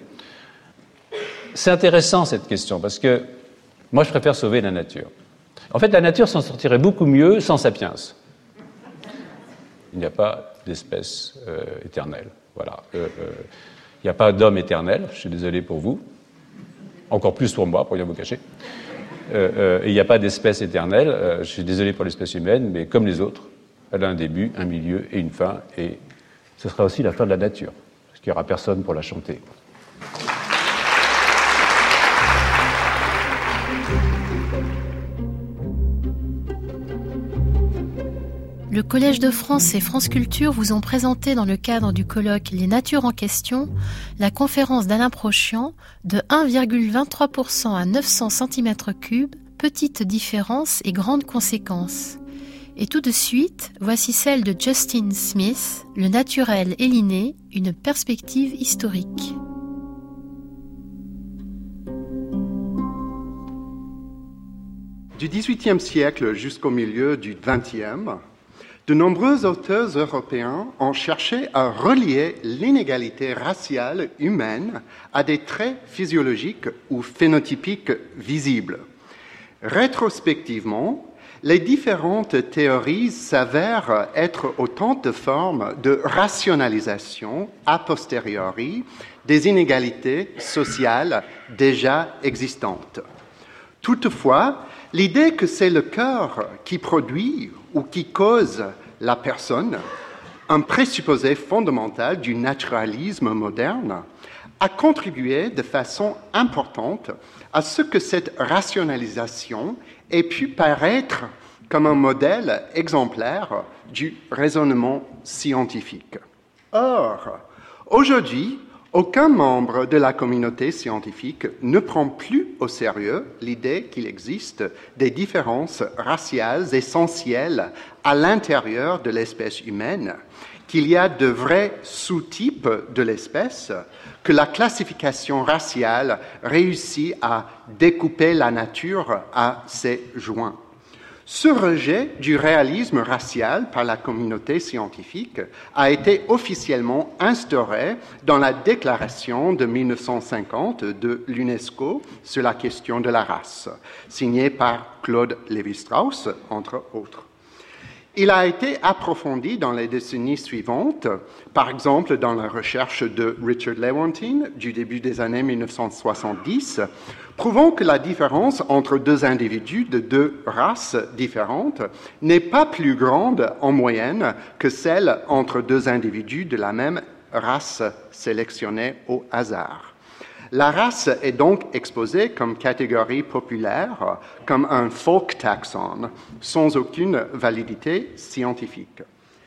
C'est intéressant, cette question, parce que moi, je préfère sauver la nature. En fait, la nature s'en sortirait beaucoup mieux sans Sapiens. Il n'y a pas d'espèce euh, éternelle. Voilà. Euh, euh, il n'y a pas d'homme éternel. Je suis désolé pour vous. Encore plus pour moi, pour rien vous cacher. Euh, euh, et il n'y a pas d'espèce éternelle. Euh, je suis désolé pour l'espèce humaine, mais comme les autres, elle a un début, un milieu et une fin. Et ce sera aussi la fin de la nature, parce qu'il n'y aura personne pour la chanter. le Collège de France et France Culture vous ont présenté dans le cadre du colloque Les Natures en question la conférence d'Alain Prochian de un virgule vingt-trois pour cent à neuf cents centimètres cubes, petites différences et grandes conséquences. Et tout de suite, voici celle de Justin Smith, Le naturel et l'inné, une perspective historique. Du dix-huitième siècle jusqu'au milieu du vingtième, de nombreux auteurs européens ont cherché à relier l'inégalité raciale humaine à des traits physiologiques ou phénotypiques visibles. Rétrospectivement, les différentes théories s'avèrent être autant de formes de rationalisation a posteriori des inégalités sociales déjà existantes. Toutefois, l'idée que c'est le cœur qui produit ou qui cause la personne, un présupposé fondamental du naturalisme moderne, a contribué de façon importante à ce que cette rationalisation ait pu paraître comme un modèle exemplaire du raisonnement scientifique. Or, aujourd'hui, aucun membre de la communauté scientifique ne prend plus au sérieux l'idée qu'il existe des différences raciales essentielles à l'intérieur de l'espèce humaine, qu'il y a de vrais sous-types de l'espèce, que la classification raciale réussit à découper la nature à ses joints. Ce rejet du réalisme racial par la communauté scientifique a été officiellement instauré dans la déclaration de mille neuf cent cinquante de l'UNESCO sur la question de la race, signée par Claude Lévi-Strauss, entre autres. Il a été approfondi dans les décennies suivantes, par exemple dans la recherche de Richard Lewontin du début des années mille neuf cent soixante-dix, prouvant que la différence entre deux individus de deux races différentes n'est pas plus grande en moyenne que celle entre deux individus de la même race sélectionnée au hasard. La race est donc exposée comme catégorie populaire, comme un folk taxon, sans aucune validité scientifique.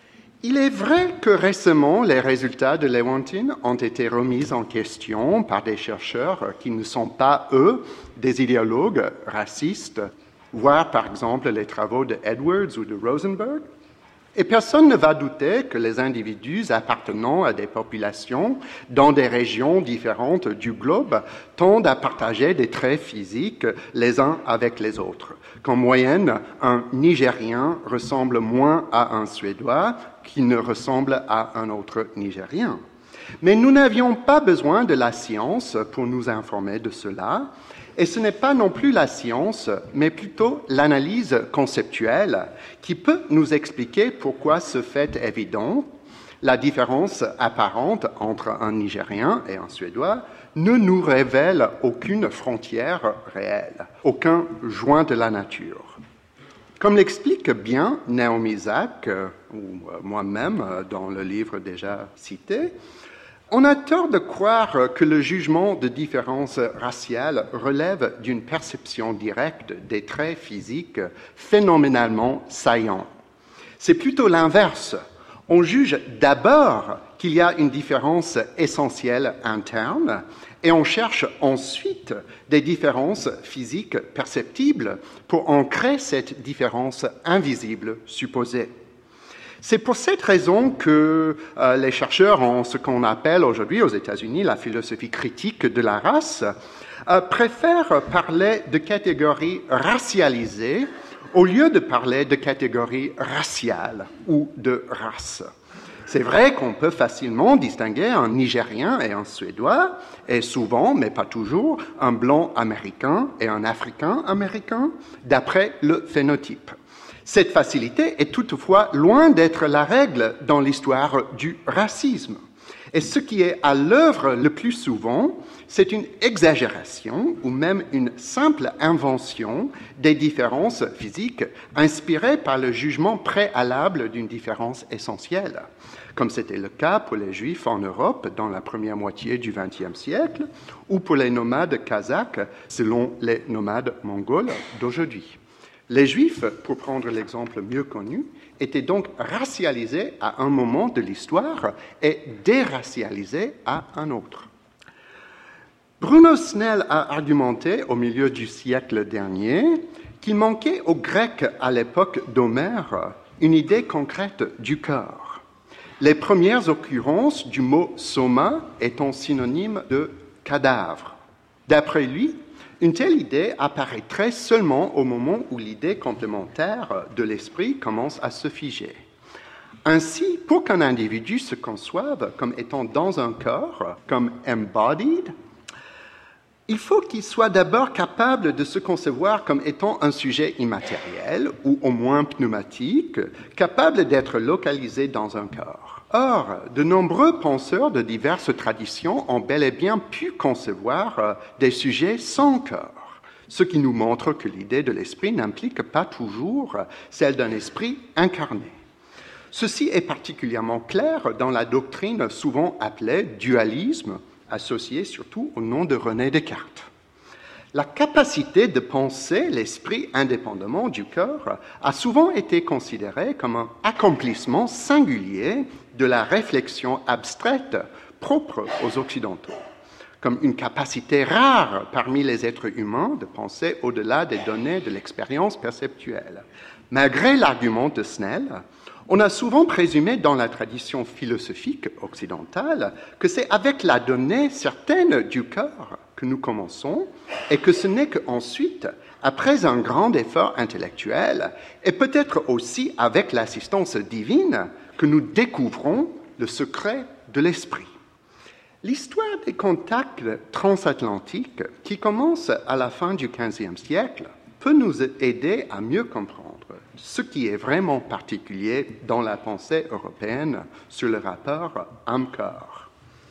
Il est vrai que récemment, les résultats de Lewontin ont été remis en question par des chercheurs qui ne sont pas, eux, des idéologues racistes, voire par exemple les travaux de Edwards ou de Rosenberg. Et personne ne va douter que les individus appartenant à des populations dans des régions différentes du globe tendent à partager des traits physiques les uns avec les autres. Qu'en moyenne, un Nigérien ressemble moins à un Suédois qu'il ne ressemble à un autre Nigérien. Mais nous n'avions pas besoin de la science pour nous informer de cela. Et ce n'est pas non plus la science, mais plutôt l'analyse conceptuelle qui peut nous expliquer pourquoi ce fait évident, la différence apparente entre un Nigérien et un Suédois, ne nous révèle aucune frontière réelle, aucun joint de la nature. Comme l'explique bien Naomi Zak, ou moi-même dans le livre déjà cité, on a tort de croire que le jugement de différence raciale relève d'une perception directe des traits physiques phénoménalement saillants. C'est plutôt l'inverse. On juge d'abord qu'il y a une différence essentielle interne et on cherche ensuite des différences physiques perceptibles pour ancrer cette différence invisible supposée. C'est pour cette raison que euh, les chercheurs en ce qu'on appelle aujourd'hui aux États-Unis la philosophie critique de la race euh, préfèrent parler de catégories racialisées au lieu de parler de catégories raciales ou de race. C'est vrai qu'on peut facilement distinguer un Nigérien et un Suédois, et souvent, mais pas toujours, un blanc américain et un africain américain, d'après le phénotype. Cette facilité est toutefois loin d'être la règle dans l'histoire du racisme. Et ce qui est à l'œuvre le plus souvent, c'est une exagération ou même une simple invention des différences physiques inspirées par le jugement préalable d'une différence essentielle, comme c'était le cas pour les Juifs en Europe dans la première moitié du vingtième siècle ou pour les nomades kazakhs selon les nomades mongols d'aujourd'hui. Les Juifs, pour prendre l'exemple mieux connu, étaient donc racialisés à un moment de l'histoire et déracialisés à un autre. Bruno Snell a argumenté au milieu du siècle dernier qu'il manquait aux Grecs à l'époque d'Homère une idée concrète du corps. Les premières occurrences du mot soma étant synonyme de cadavre. D'après lui, une telle idée apparaîtrait seulement au moment où l'idée complémentaire de l'esprit commence à se figer. Ainsi, pour qu'un individu se conçoive comme étant dans un corps, comme embodied, il faut qu'il soit d'abord capable de se concevoir comme étant un sujet immatériel, ou au moins pneumatique, capable d'être localisé dans un corps. Or, de nombreux penseurs de diverses traditions ont bel et bien pu concevoir des sujets sans corps, ce qui nous montre que l'idée de l'esprit n'implique pas toujours celle d'un esprit incarné. Ceci est particulièrement clair dans la doctrine souvent appelée dualisme, associée surtout au nom de René Descartes. La capacité de penser l'esprit indépendamment du corps a souvent été considérée comme un accomplissement singulier de la réflexion abstraite propre aux Occidentaux, comme une capacité rare parmi les êtres humains de penser au-delà des données de l'expérience perceptuelle. Malgré l'argument de Snell, on a souvent présumé dans la tradition philosophique occidentale que c'est avec la donnée certaine du corps que nous commençons et que ce n'est qu'ensuite, après un grand effort intellectuel, et peut-être aussi avec l'assistance divine, que nous découvrons le secret de l'esprit. L'histoire des contacts transatlantiques, qui commence à la fin du quinzième siècle, peut nous aider à mieux comprendre ce qui est vraiment particulier dans la pensée européenne sur le rapport âme-corps.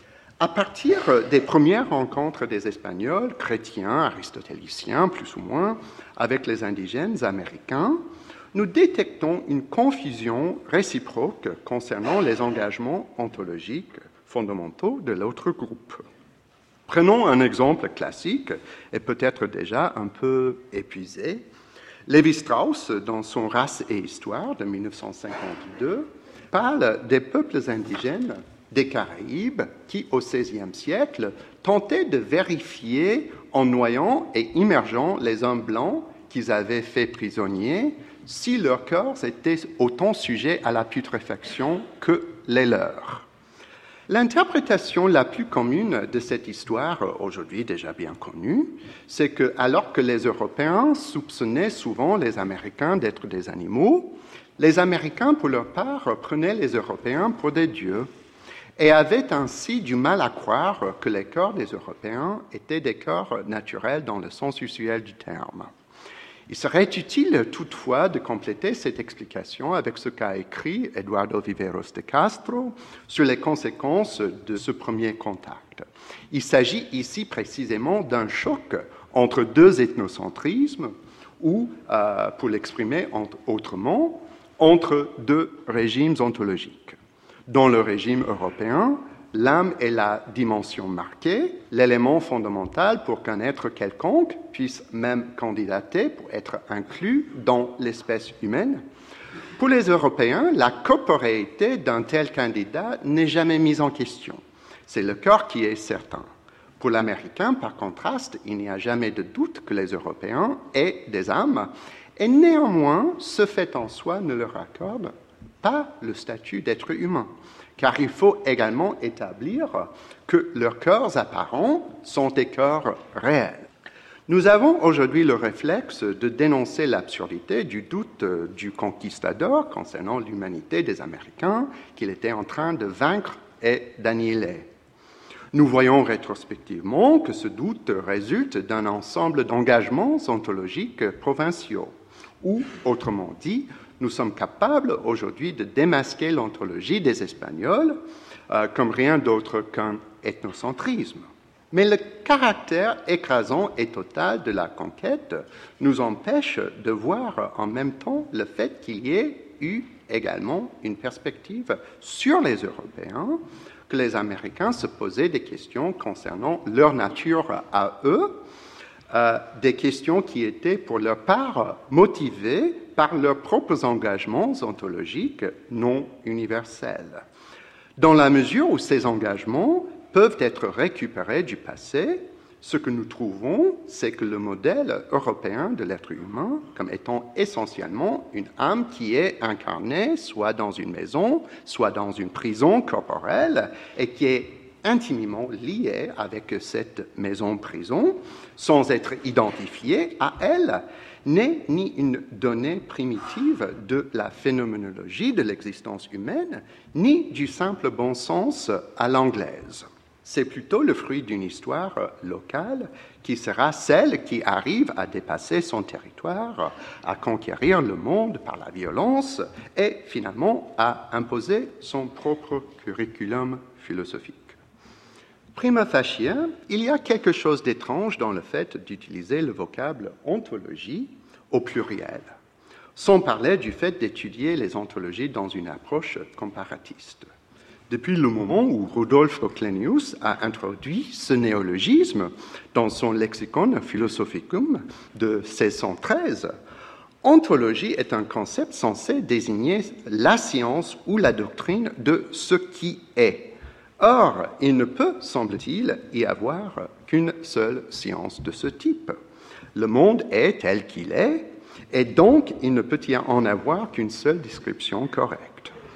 À partir des premières rencontres des Espagnols, chrétiens, aristotéliciens, plus ou moins, avec les indigènes américains, nous détectons une confusion réciproque concernant les engagements ontologiques fondamentaux de l'autre groupe. Prenons un exemple classique, et peut-être déjà un peu épuisé. Lévi-Strauss, dans son Race et Histoire de mille neuf cent cinquante-deux, parle des peuples indigènes des Caraïbes qui, au seizième siècle, tentaient de vérifier en noyant et immergeant les hommes blancs qu'ils avaient faits prisonniers si leurs corps étaient autant sujets à la putréfaction que les leurs. L'interprétation la plus commune de cette histoire, aujourd'hui déjà bien connue, c'est que, alors que les Européens soupçonnaient souvent les Américains d'être des animaux, les Américains, pour leur part, prenaient les Européens pour des dieux et avaient ainsi du mal à croire que les corps des Européens étaient des corps naturels dans le sens usuel du terme. Il serait utile toutefois de compléter cette explication avec ce qu'a écrit Eduardo Viveros de Castro sur les conséquences de ce premier contact. Il s'agit ici précisément d'un choc entre deux ethnocentrismes ou, euh, pour l'exprimer autrement, entre deux régimes ontologiques. Dans le régime européen, l'âme est la dimension marquée, l'élément fondamental pour qu'un être quelconque puisse même candidater pour être inclus dans l'espèce humaine. Pour les Européens, la corporéité d'un tel candidat n'est jamais mise en question. C'est le corps qui est certain. Pour l'Américain, par contraste, il n'y a jamais de doute que les Européens aient des âmes, et néanmoins, ce fait en soi ne leur accorde pas le statut d'être humain, car il faut également établir que leurs corps apparents sont des corps réels. Nous avons aujourd'hui le réflexe de dénoncer l'absurdité du doute du conquistador concernant l'humanité des Américains qu'il était en train de vaincre et d'annihiler. Nous voyons rétrospectivement que ce doute résulte d'un ensemble d'engagements ontologiques provinciaux, ou, autrement dit, nous sommes capables aujourd'hui de démasquer l'ontologie des Espagnols euh, comme rien d'autre qu'un ethnocentrisme. Mais le caractère écrasant et total de la conquête nous empêche de voir en même temps le fait qu'il y ait eu également une perspective sur les Européens, que les Américains se posaient des questions concernant leur nature à eux, euh, des questions qui étaient pour leur part motivées par leurs propres engagements ontologiques non universels, dans la mesure où ces engagements peuvent être récupérés du passé. Ce que nous trouvons, c'est que le modèle européen de l'être humain, comme étant essentiellement une âme qui est incarnée, soit dans une maison, soit dans une prison corporelle, et qui est intimement liée avec cette maison-prison, sans être identifiée à elle, n'est ni une donnée primitive de la phénoménologie de l'existence humaine, ni du simple bon sens à l'anglaise. C'est plutôt le fruit d'une histoire locale qui sera celle qui arrive à dépasser son territoire, à conquérir le monde par la violence et finalement à imposer son propre curriculum philosophique. Prima facie, il y a quelque chose d'étrange dans le fait d'utiliser le vocable ontologie au pluriel, sans parler du fait d'étudier les ontologies dans une approche comparatiste. Depuis le moment où Rudolf Goclenius a introduit ce néologisme dans son Lexicon Philosophicum de seize cent treize, ontologie est un concept censé désigner la science ou la doctrine de ce qui est. Or, il ne peut, semble-t-il, y avoir qu'une seule science de ce type. Le monde est tel qu'il est, et donc il ne peut y en avoir qu'une seule description correcte.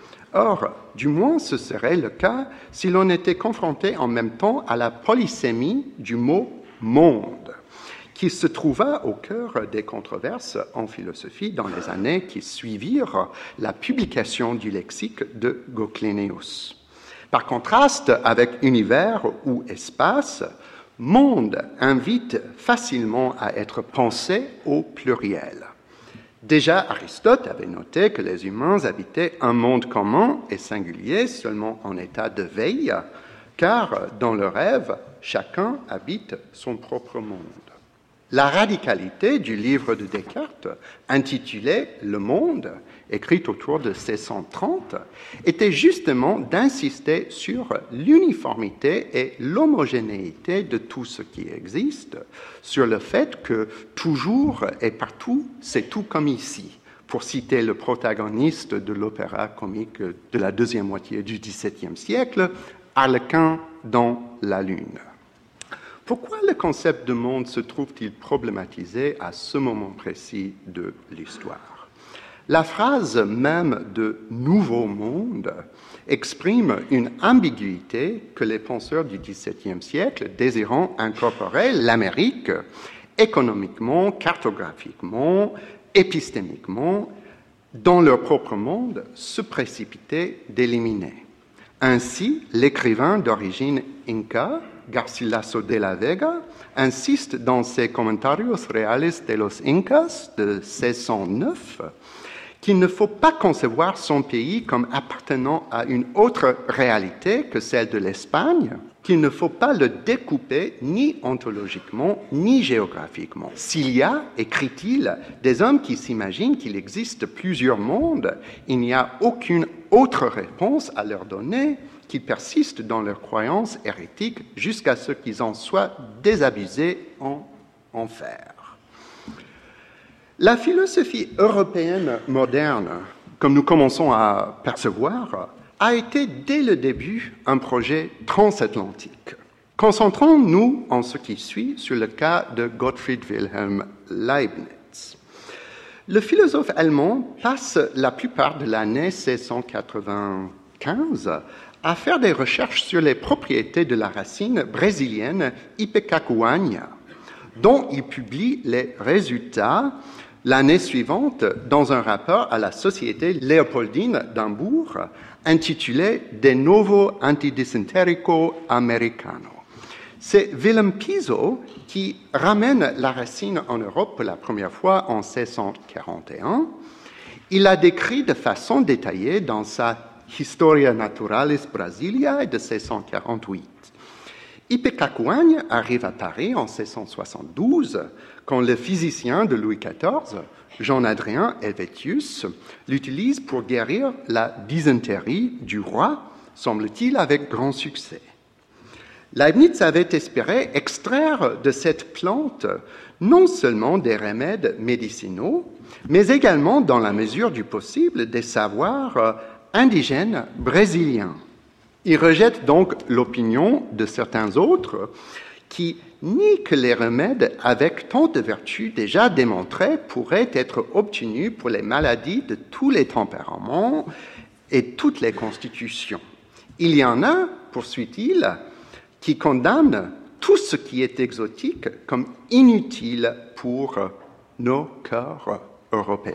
Or, du moins ce serait le cas si l'on était confronté en même temps à la polysémie du mot « monde », qui se trouva au cœur des controverses en philosophie dans les années qui suivirent la publication du lexique de Goclenius. Par contraste avec univers ou espace, monde invite facilement à être pensé au pluriel. Déjà, Aristote avait noté que les humains habitaient un monde commun et singulier seulement en état de veille, car dans le rêve, chacun habite son propre monde. La radicalité du livre de Descartes, intitulé « Le monde », écrit autour de seize cent trente, était justement d'insister sur l'uniformité et l'homogénéité de tout ce qui existe, sur le fait que toujours et partout, c'est tout comme ici, pour citer le protagoniste de l'opéra comique de la deuxième moitié du dix-septième siècle, Harlequin dans la Lune. Pourquoi le concept de monde se trouve-t-il problématisé à ce moment précis de l'histoire ? La phrase même de « nouveau monde » exprime une ambiguïté que les penseurs du dix-septième siècle, désirant incorporer l'Amérique économiquement, cartographiquement, épistémiquement, dans leur propre monde, se précipitaient d'éliminer. Ainsi, l'écrivain d'origine inca, Garcilaso de la Vega, insiste dans ses Comentarios Reales de los Incas de seize cent neuf qu'il ne faut pas concevoir son pays comme appartenant à une autre réalité que celle de l'Espagne, qu'il ne faut pas le découper ni ontologiquement ni géographiquement. S'il y a, écrit-il, des hommes qui s'imaginent qu'il existe plusieurs mondes, il n'y a aucune autre réponse à leur donner, qu'ils persistent dans leurs croyances hérétiques jusqu'à ce qu'ils en soient désabusés en enfer. La philosophie européenne moderne, comme nous commençons à percevoir, a été dès le début un projet transatlantique. Concentrons-nous en ce qui suit sur le cas de Gottfried Wilhelm Leibniz. Le philosophe allemand passe la plupart de l'année seize cent quatre-vingt-quinze à faire des recherches sur les propriétés de la racine brésilienne Ipecacuanha, dont il publie les résultats l'année suivante dans un rapport à la Société Léopoldine d'Hambourg intitulé De Novo Antidysenterico Americano. C'est Willem Piso qui ramène la racine en Europe pour la première fois en seize cent quarante et un. Il l'a décrit de façon détaillée dans sa Historia Naturalis Brasilia de seize cent quarante-huit. Ipecacuanha arrive à Paris en seize cent soixante-douze, quand le physicien de Louis quatorze, Jean-Adrien Helvétius, l'utilise pour guérir la dysenterie du roi, semble-t-il avec grand succès. Leibniz avait espéré extraire de cette plante non seulement des remèdes médicinaux, mais également, dans la mesure du possible, des savoirs indigènes brésiliens. Il rejette donc l'opinion de certains autres qui nient que les remèdes avec tant de vertus déjà démontrées pourraient être obtenus pour les maladies de tous les tempéraments et toutes les constitutions. Il y en a, poursuit-il, qui condamnent tout ce qui est exotique comme inutile pour nos cœurs européens.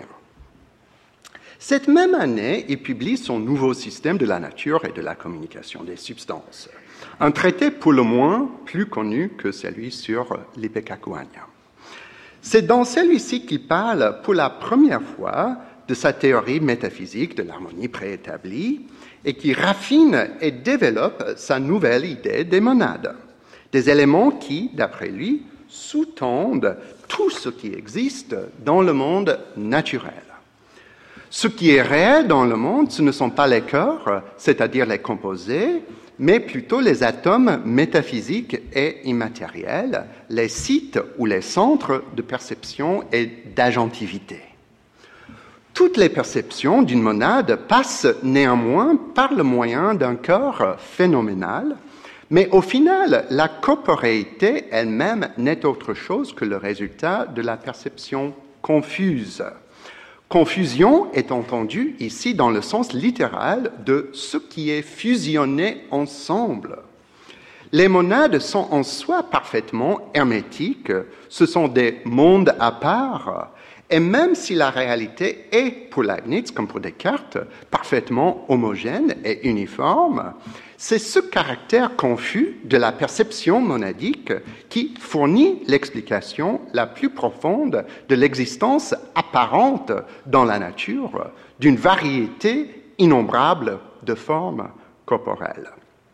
Cette même année, il publie son nouveau système de la nature et de la communication des substances, un traité pour le moins plus connu que celui sur l'ipecacuanha. C'est dans celui-ci qu'il parle pour la première fois de sa théorie métaphysique de l'harmonie préétablie et qui raffine et développe sa nouvelle idée des monades, des éléments qui, d'après lui, sous-tendent tout ce qui existe dans le monde naturel. Ce qui est réel dans le monde, ce ne sont pas les corps, c'est-à-dire les composés, mais plutôt les atomes métaphysiques et immatériels, les sites ou les centres de perception et d'agentivité. Toutes les perceptions d'une monade passent néanmoins par le moyen d'un corps phénoménal, mais au final, la corporéité elle-même n'est autre chose que le résultat de la perception confuse. Confusion est entendue ici dans le sens littéral de ce qui est fusionné ensemble. Les monades sont en soi parfaitement hermétiques, ce sont des mondes à part, et même si la réalité est, pour Leibniz comme pour Descartes, parfaitement homogène et uniforme, c'est ce caractère confus de la perception monadique qui fournit l'explication la plus profonde de l'existence apparente dans la nature d'une variété innombrable de formes corporelles.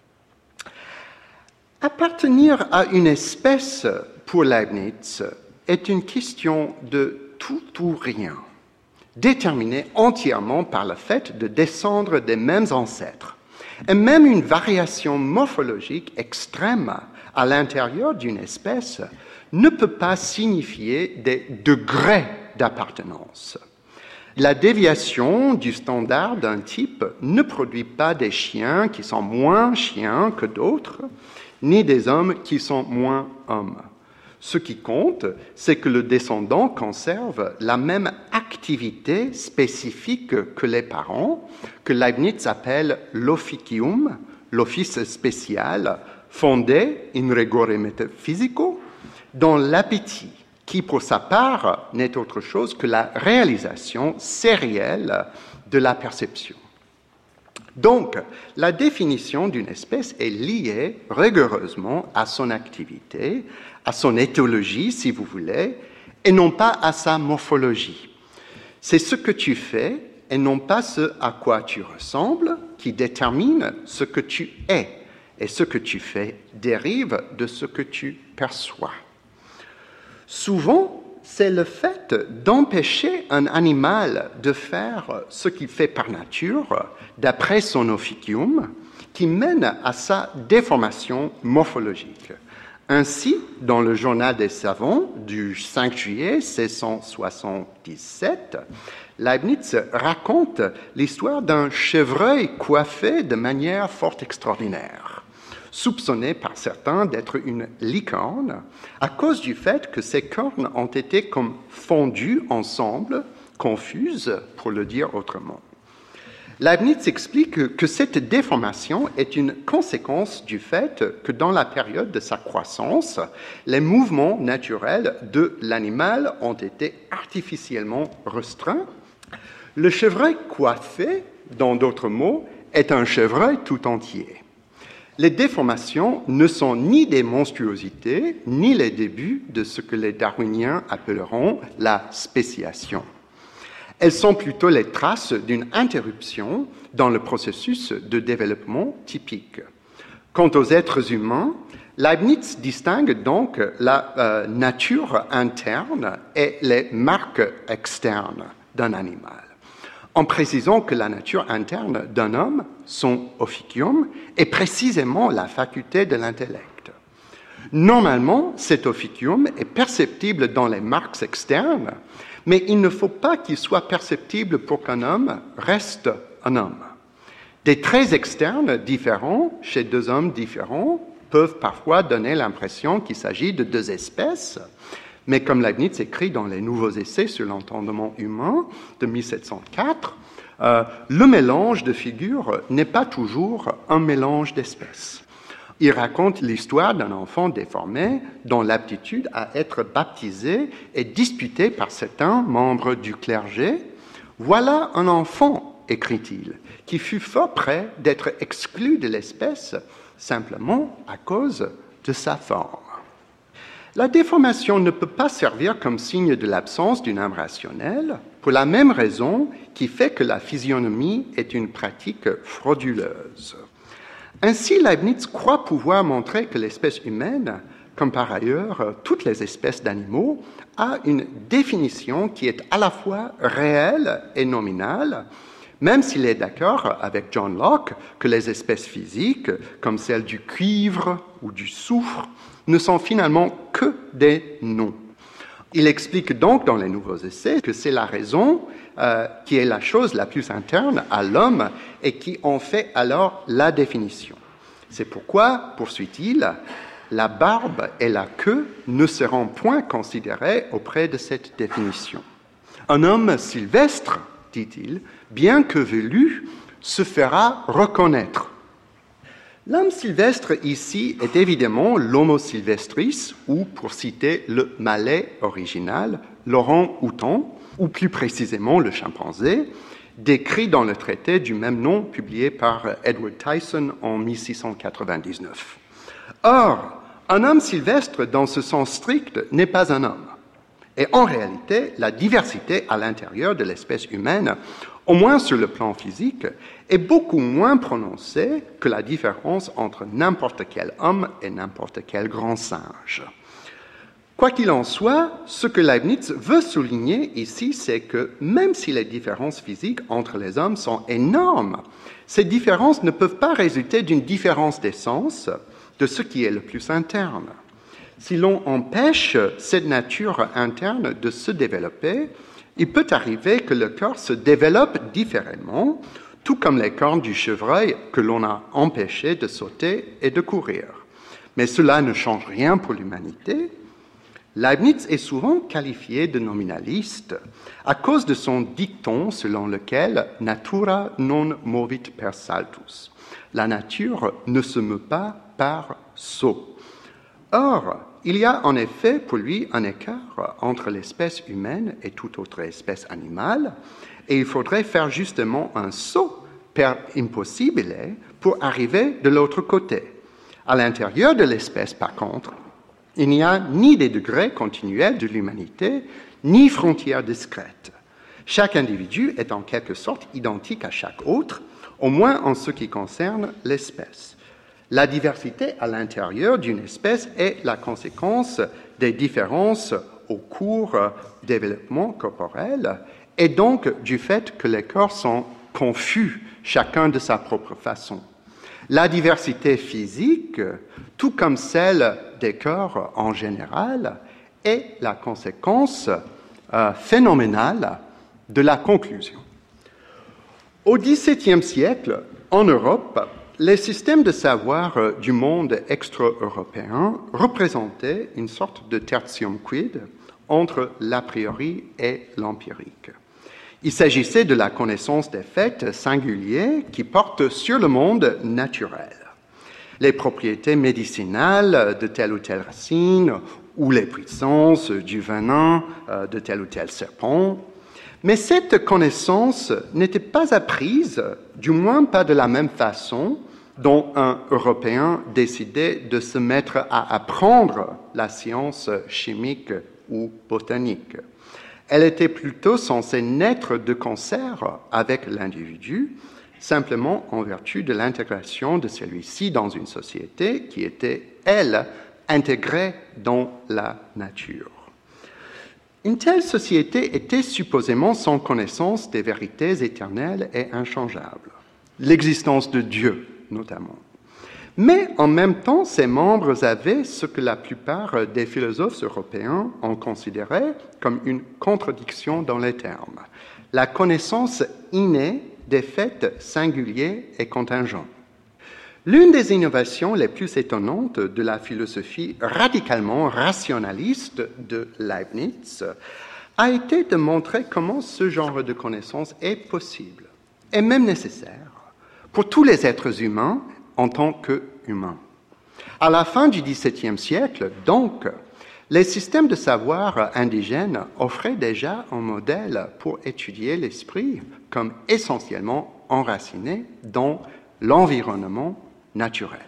Appartenir à une espèce, pour Leibniz, est une question de tout ou rien, déterminée entièrement par le fait de descendre des mêmes ancêtres. Et même une variation morphologique extrême à l'intérieur d'une espèce ne peut pas signifier des degrés d'appartenance. La déviation du standard d'un type ne produit pas des chiens qui sont moins chiens que d'autres, ni des hommes qui sont moins hommes. Ce qui compte, c'est que le descendant conserve la même activité spécifique que les parents, que Leibniz appelle l'officium, l'office spécial, fondé in rigore metaphysico, dans l'appétit, qui pour sa part n'est autre chose que la réalisation sérielle de la perception. Donc, la définition d'une espèce est liée rigoureusement à son activité, à son éthologie, si vous voulez, et non pas à sa morphologie. C'est ce que tu fais et non pas ce à quoi tu ressembles qui détermine ce que tu es, et ce que tu fais dérive de ce que tu perçois. Souvent, c'est le fait d'empêcher un animal de faire ce qu'il fait par nature, d'après son officium, qui mène à sa déformation morphologique. Ainsi, dans le Journal des savants du cinq juillet seize cent soixante-dix-sept, Leibniz raconte l'histoire d'un chevreuil coiffé de manière fort extraordinaire, soupçonné par certains d'être une licorne, à cause du fait que ses cornes ont été comme fondues ensemble, confuses, pour le dire autrement. Leibniz explique que cette déformation est une conséquence du fait que dans la période de sa croissance, les mouvements naturels de l'animal ont été artificiellement restreints. Le chevreuil coiffé, dans d'autres mots, est un chevreuil tout entier. Les déformations ne sont ni des monstruosités, ni les débuts de ce que les darwiniens appelleront la spéciation. Elles sont plutôt les traces d'une interruption dans le processus de développement typique. Quant aux êtres humains, Leibniz distingue donc la euh, nature interne et les marques externes d'un animal, en précisant que la nature interne d'un homme, son officium, est précisément la faculté de l'intellect. Normalement, cet officium est perceptible dans les marques externes, mais il ne faut pas qu'il soit perceptible pour qu'un homme reste un homme. Des traits externes différents chez deux hommes différents peuvent parfois donner l'impression qu'il s'agit de deux espèces, mais comme Leibniz écrit dans les Nouveaux essais sur l'entendement humain de mille sept cent quatre, euh, le mélange de figures n'est pas toujours un mélange d'espèces. Il raconte l'histoire d'un enfant déformé dont l'aptitude à être baptisé est disputée par certains membres du clergé. « Voilà un enfant, écrit-il, qui fut fort près d'être exclu de l'espèce simplement à cause de sa forme. » La déformation ne peut pas servir comme signe de l'absence d'une âme rationnelle pour la même raison qui fait que la physionomie est une pratique frauduleuse. Ainsi, Leibniz croit pouvoir montrer que l'espèce humaine, comme par ailleurs toutes les espèces d'animaux, a une définition qui est à la fois réelle et nominale, même s'il est d'accord avec John Locke que les espèces physiques, comme celles du cuivre ou du soufre, ne sont finalement que des noms. Il explique donc dans les Nouveaux essais que c'est la raison euh, qui est la chose la plus interne à l'homme et qui en fait alors la définition. C'est pourquoi, poursuit-il, la barbe et la queue ne seront point considérées auprès de cette définition. Un homme sylvestre, dit-il, bien que velu, se fera reconnaître. L'homme sylvestre ici est évidemment l'Homo sylvestris, ou, pour citer le Malais original, l'orang-outan, ou plus précisément le chimpanzé, décrit dans le traité du même nom publié par Edward Tyson en mille six cent quatre-vingt-dix-neuf. Or, un homme sylvestre, dans ce sens strict, n'est pas un homme. Et en réalité, la diversité à l'intérieur de l'espèce humaine, au moins sur le plan physique, est beaucoup moins prononcée que la différence entre n'importe quel homme et n'importe quel grand singe. Quoi qu'il en soit, ce que Leibniz veut souligner ici, c'est que même si les différences physiques entre les hommes sont énormes, ces différences ne peuvent pas résulter d'une différence d'essence de ce qui est le plus interne. Si l'on empêche cette nature interne de se développer, il peut arriver que le corps se développe différemment, tout comme les cornes du chevreuil que l'on a empêché de sauter et de courir. Mais cela ne change rien pour l'humanité. Leibniz est souvent qualifié de nominaliste à cause de son dicton selon lequel « natura non movit per saltus ». La nature ne se meut pas par saut. Or, il y a en effet pour lui un écart entre l'espèce humaine et toute autre espèce animale, et il faudrait faire justement un saut per impossibile pour arriver de l'autre côté. À l'intérieur de l'espèce, par contre, il n'y a ni des degrés continuels de l'humanité, ni frontières discrètes. Chaque individu est en quelque sorte identique à chaque autre, au moins en ce qui concerne l'espèce. La diversité à l'intérieur d'une espèce est la conséquence des différences au cours du développement corporel et donc du fait que les corps sont confus, chacun de sa propre façon. La diversité physique, tout comme celle des corps en général, est la conséquence euh, phénoménale de la conclusion. Au dix-septième siècle, en Europe, les systèmes de savoir du monde extra-européen représentaient une sorte de tertium quid entre l'a priori et l'empirique. Il s'agissait de la connaissance des faits singuliers qui portent sur le monde naturel. Les propriétés médicinales de telle ou telle racine ou les puissances du venin de tel ou tel serpent. Mais cette connaissance n'était pas apprise, du moins pas de la même façon, dont un Européen décidait de se mettre à apprendre la science chimique ou botanique. Elle était plutôt censée naître de concert avec l'individu, simplement en vertu de l'intégration de celui-ci dans une société qui était, elle, intégrée dans la nature. Une telle société était supposément sans connaissance des vérités éternelles et inchangeables, l'existence de Dieu notamment. Mais en même temps, ses membres avaient ce que la plupart des philosophes européens ont considéré comme une contradiction dans les termes, la connaissance innée des faits singuliers et contingents. L'une des innovations les plus étonnantes de la philosophie radicalement rationaliste de Leibniz a été de montrer comment ce genre de connaissance est possible et même nécessaire pour tous les êtres humains en tant qu'humains. À la fin du dix-septième siècle, donc, les systèmes de savoir indigènes offraient déjà un modèle pour étudier l'esprit comme essentiellement enraciné dans l'environnement naturel.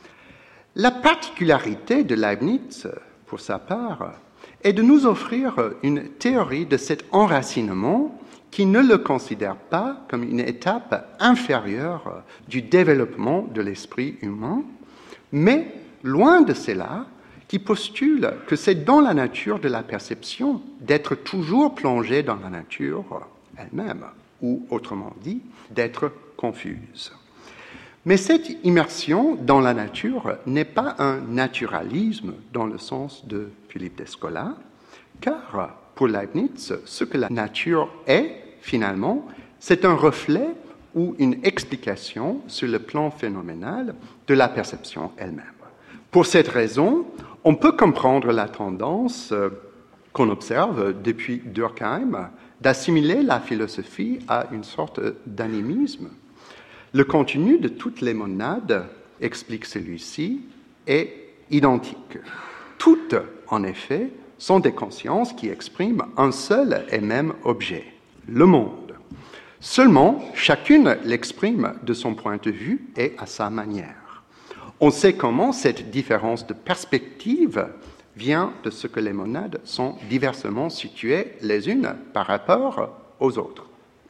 La particularité de Leibniz, pour sa part, est de nous offrir une théorie de cet enracinement qui ne le considère pas comme une étape inférieure du développement de l'esprit humain, mais, loin de cela, qui postule que c'est dans la nature de la perception d'être toujours plongé dans la nature elle-même, ou autrement dit, d'être confuse. Mais cette immersion dans la nature n'est pas un naturalisme dans le sens de Philippe d'Escola, car pour Leibniz, ce que la nature est, finalement, c'est un reflet ou une explication sur le plan phénoménal de la perception elle-même. Pour cette raison, on peut comprendre la tendance qu'on observe depuis Durkheim d'assimiler la philosophie à une sorte d'animisme. Le contenu de toutes les monades, explique celui-ci, est identique. Toutes, en effet, sont des consciences qui expriment un seul et même objet, le monde. Seulement, chacune l'exprime de son point de vue et à sa manière. On sait comment cette différence de perspective vient de ce que les monades sont diversement situées les unes par rapport aux autres.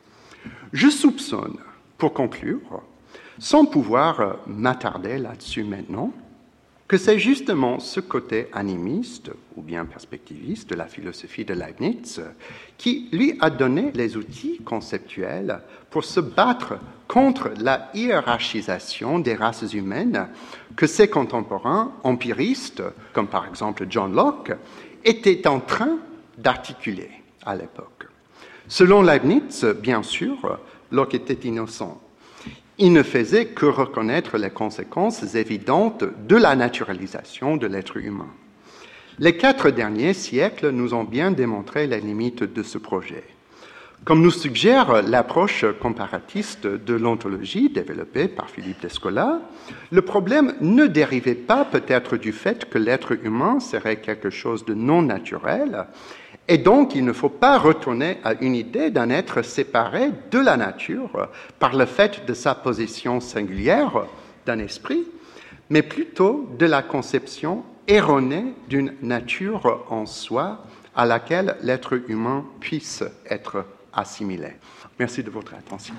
Je soupçonne, pour conclure, sans pouvoir m'attarder là-dessus maintenant, que c'est justement ce côté animiste ou bien perspectiviste de la philosophie de Leibniz qui lui a donné les outils conceptuels pour se battre contre la hiérarchisation des races humaines que ses contemporains empiristes, comme par exemple John Locke, étaient en train d'articuler à l'époque. Selon Leibniz, bien sûr, Locke était innocent. Il ne faisait que reconnaître les conséquences évidentes de la naturalisation de l'être humain. Les quatre derniers siècles nous ont bien démontré les limites de ce projet. Comme nous suggère l'approche comparatiste de l'ontologie développée par Philippe d'Escola, le problème ne dérivait pas peut-être du fait que l'être humain serait quelque chose de non naturel, et donc, il ne faut pas retourner à une idée d'un être séparé de la nature par le fait de sa position singulière d'un esprit, mais plutôt de la conception erronée d'une nature en soi à laquelle l'être humain puisse être assimilé. Merci de votre attention.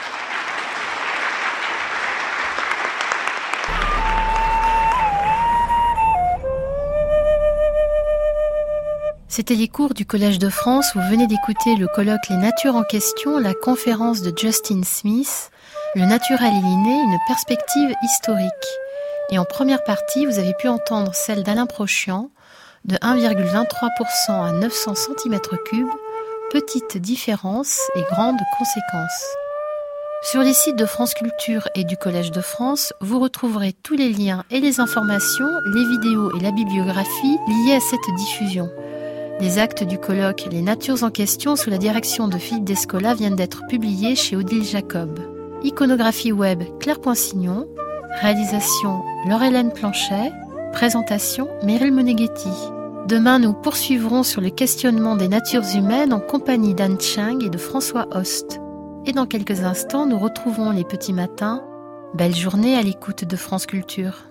C'était les cours du Collège de France où vous venez d'écouter le colloque Les Natures en question, la conférence de Justin Smith, Le naturel et l'inné, une perspective historique. Et en première partie, vous avez pu entendre celle d'Alain Prochian, de un virgule vingt-trois pour cent à neuf cents centimètres cubes, petite différence et grandes conséquences. Sur les sites de France Culture et du Collège de France, vous retrouverez tous les liens et les informations, les vidéos et la bibliographie liées à cette diffusion. Les actes du colloque Les Natures en question sous la direction de Philippe d'Escola viennent d'être publiés chez Odile Jacob. Iconographie web Claire Poinsignon, réalisation Laure-Hélène Planchet, présentation Meryl Moneghetti. Demain, nous poursuivrons sur le questionnement des natures humaines en compagnie d'Anne Cheng et de François Host. Et dans quelques instants, nous retrouvons les petits matins. Belle journée à l'écoute de France Culture.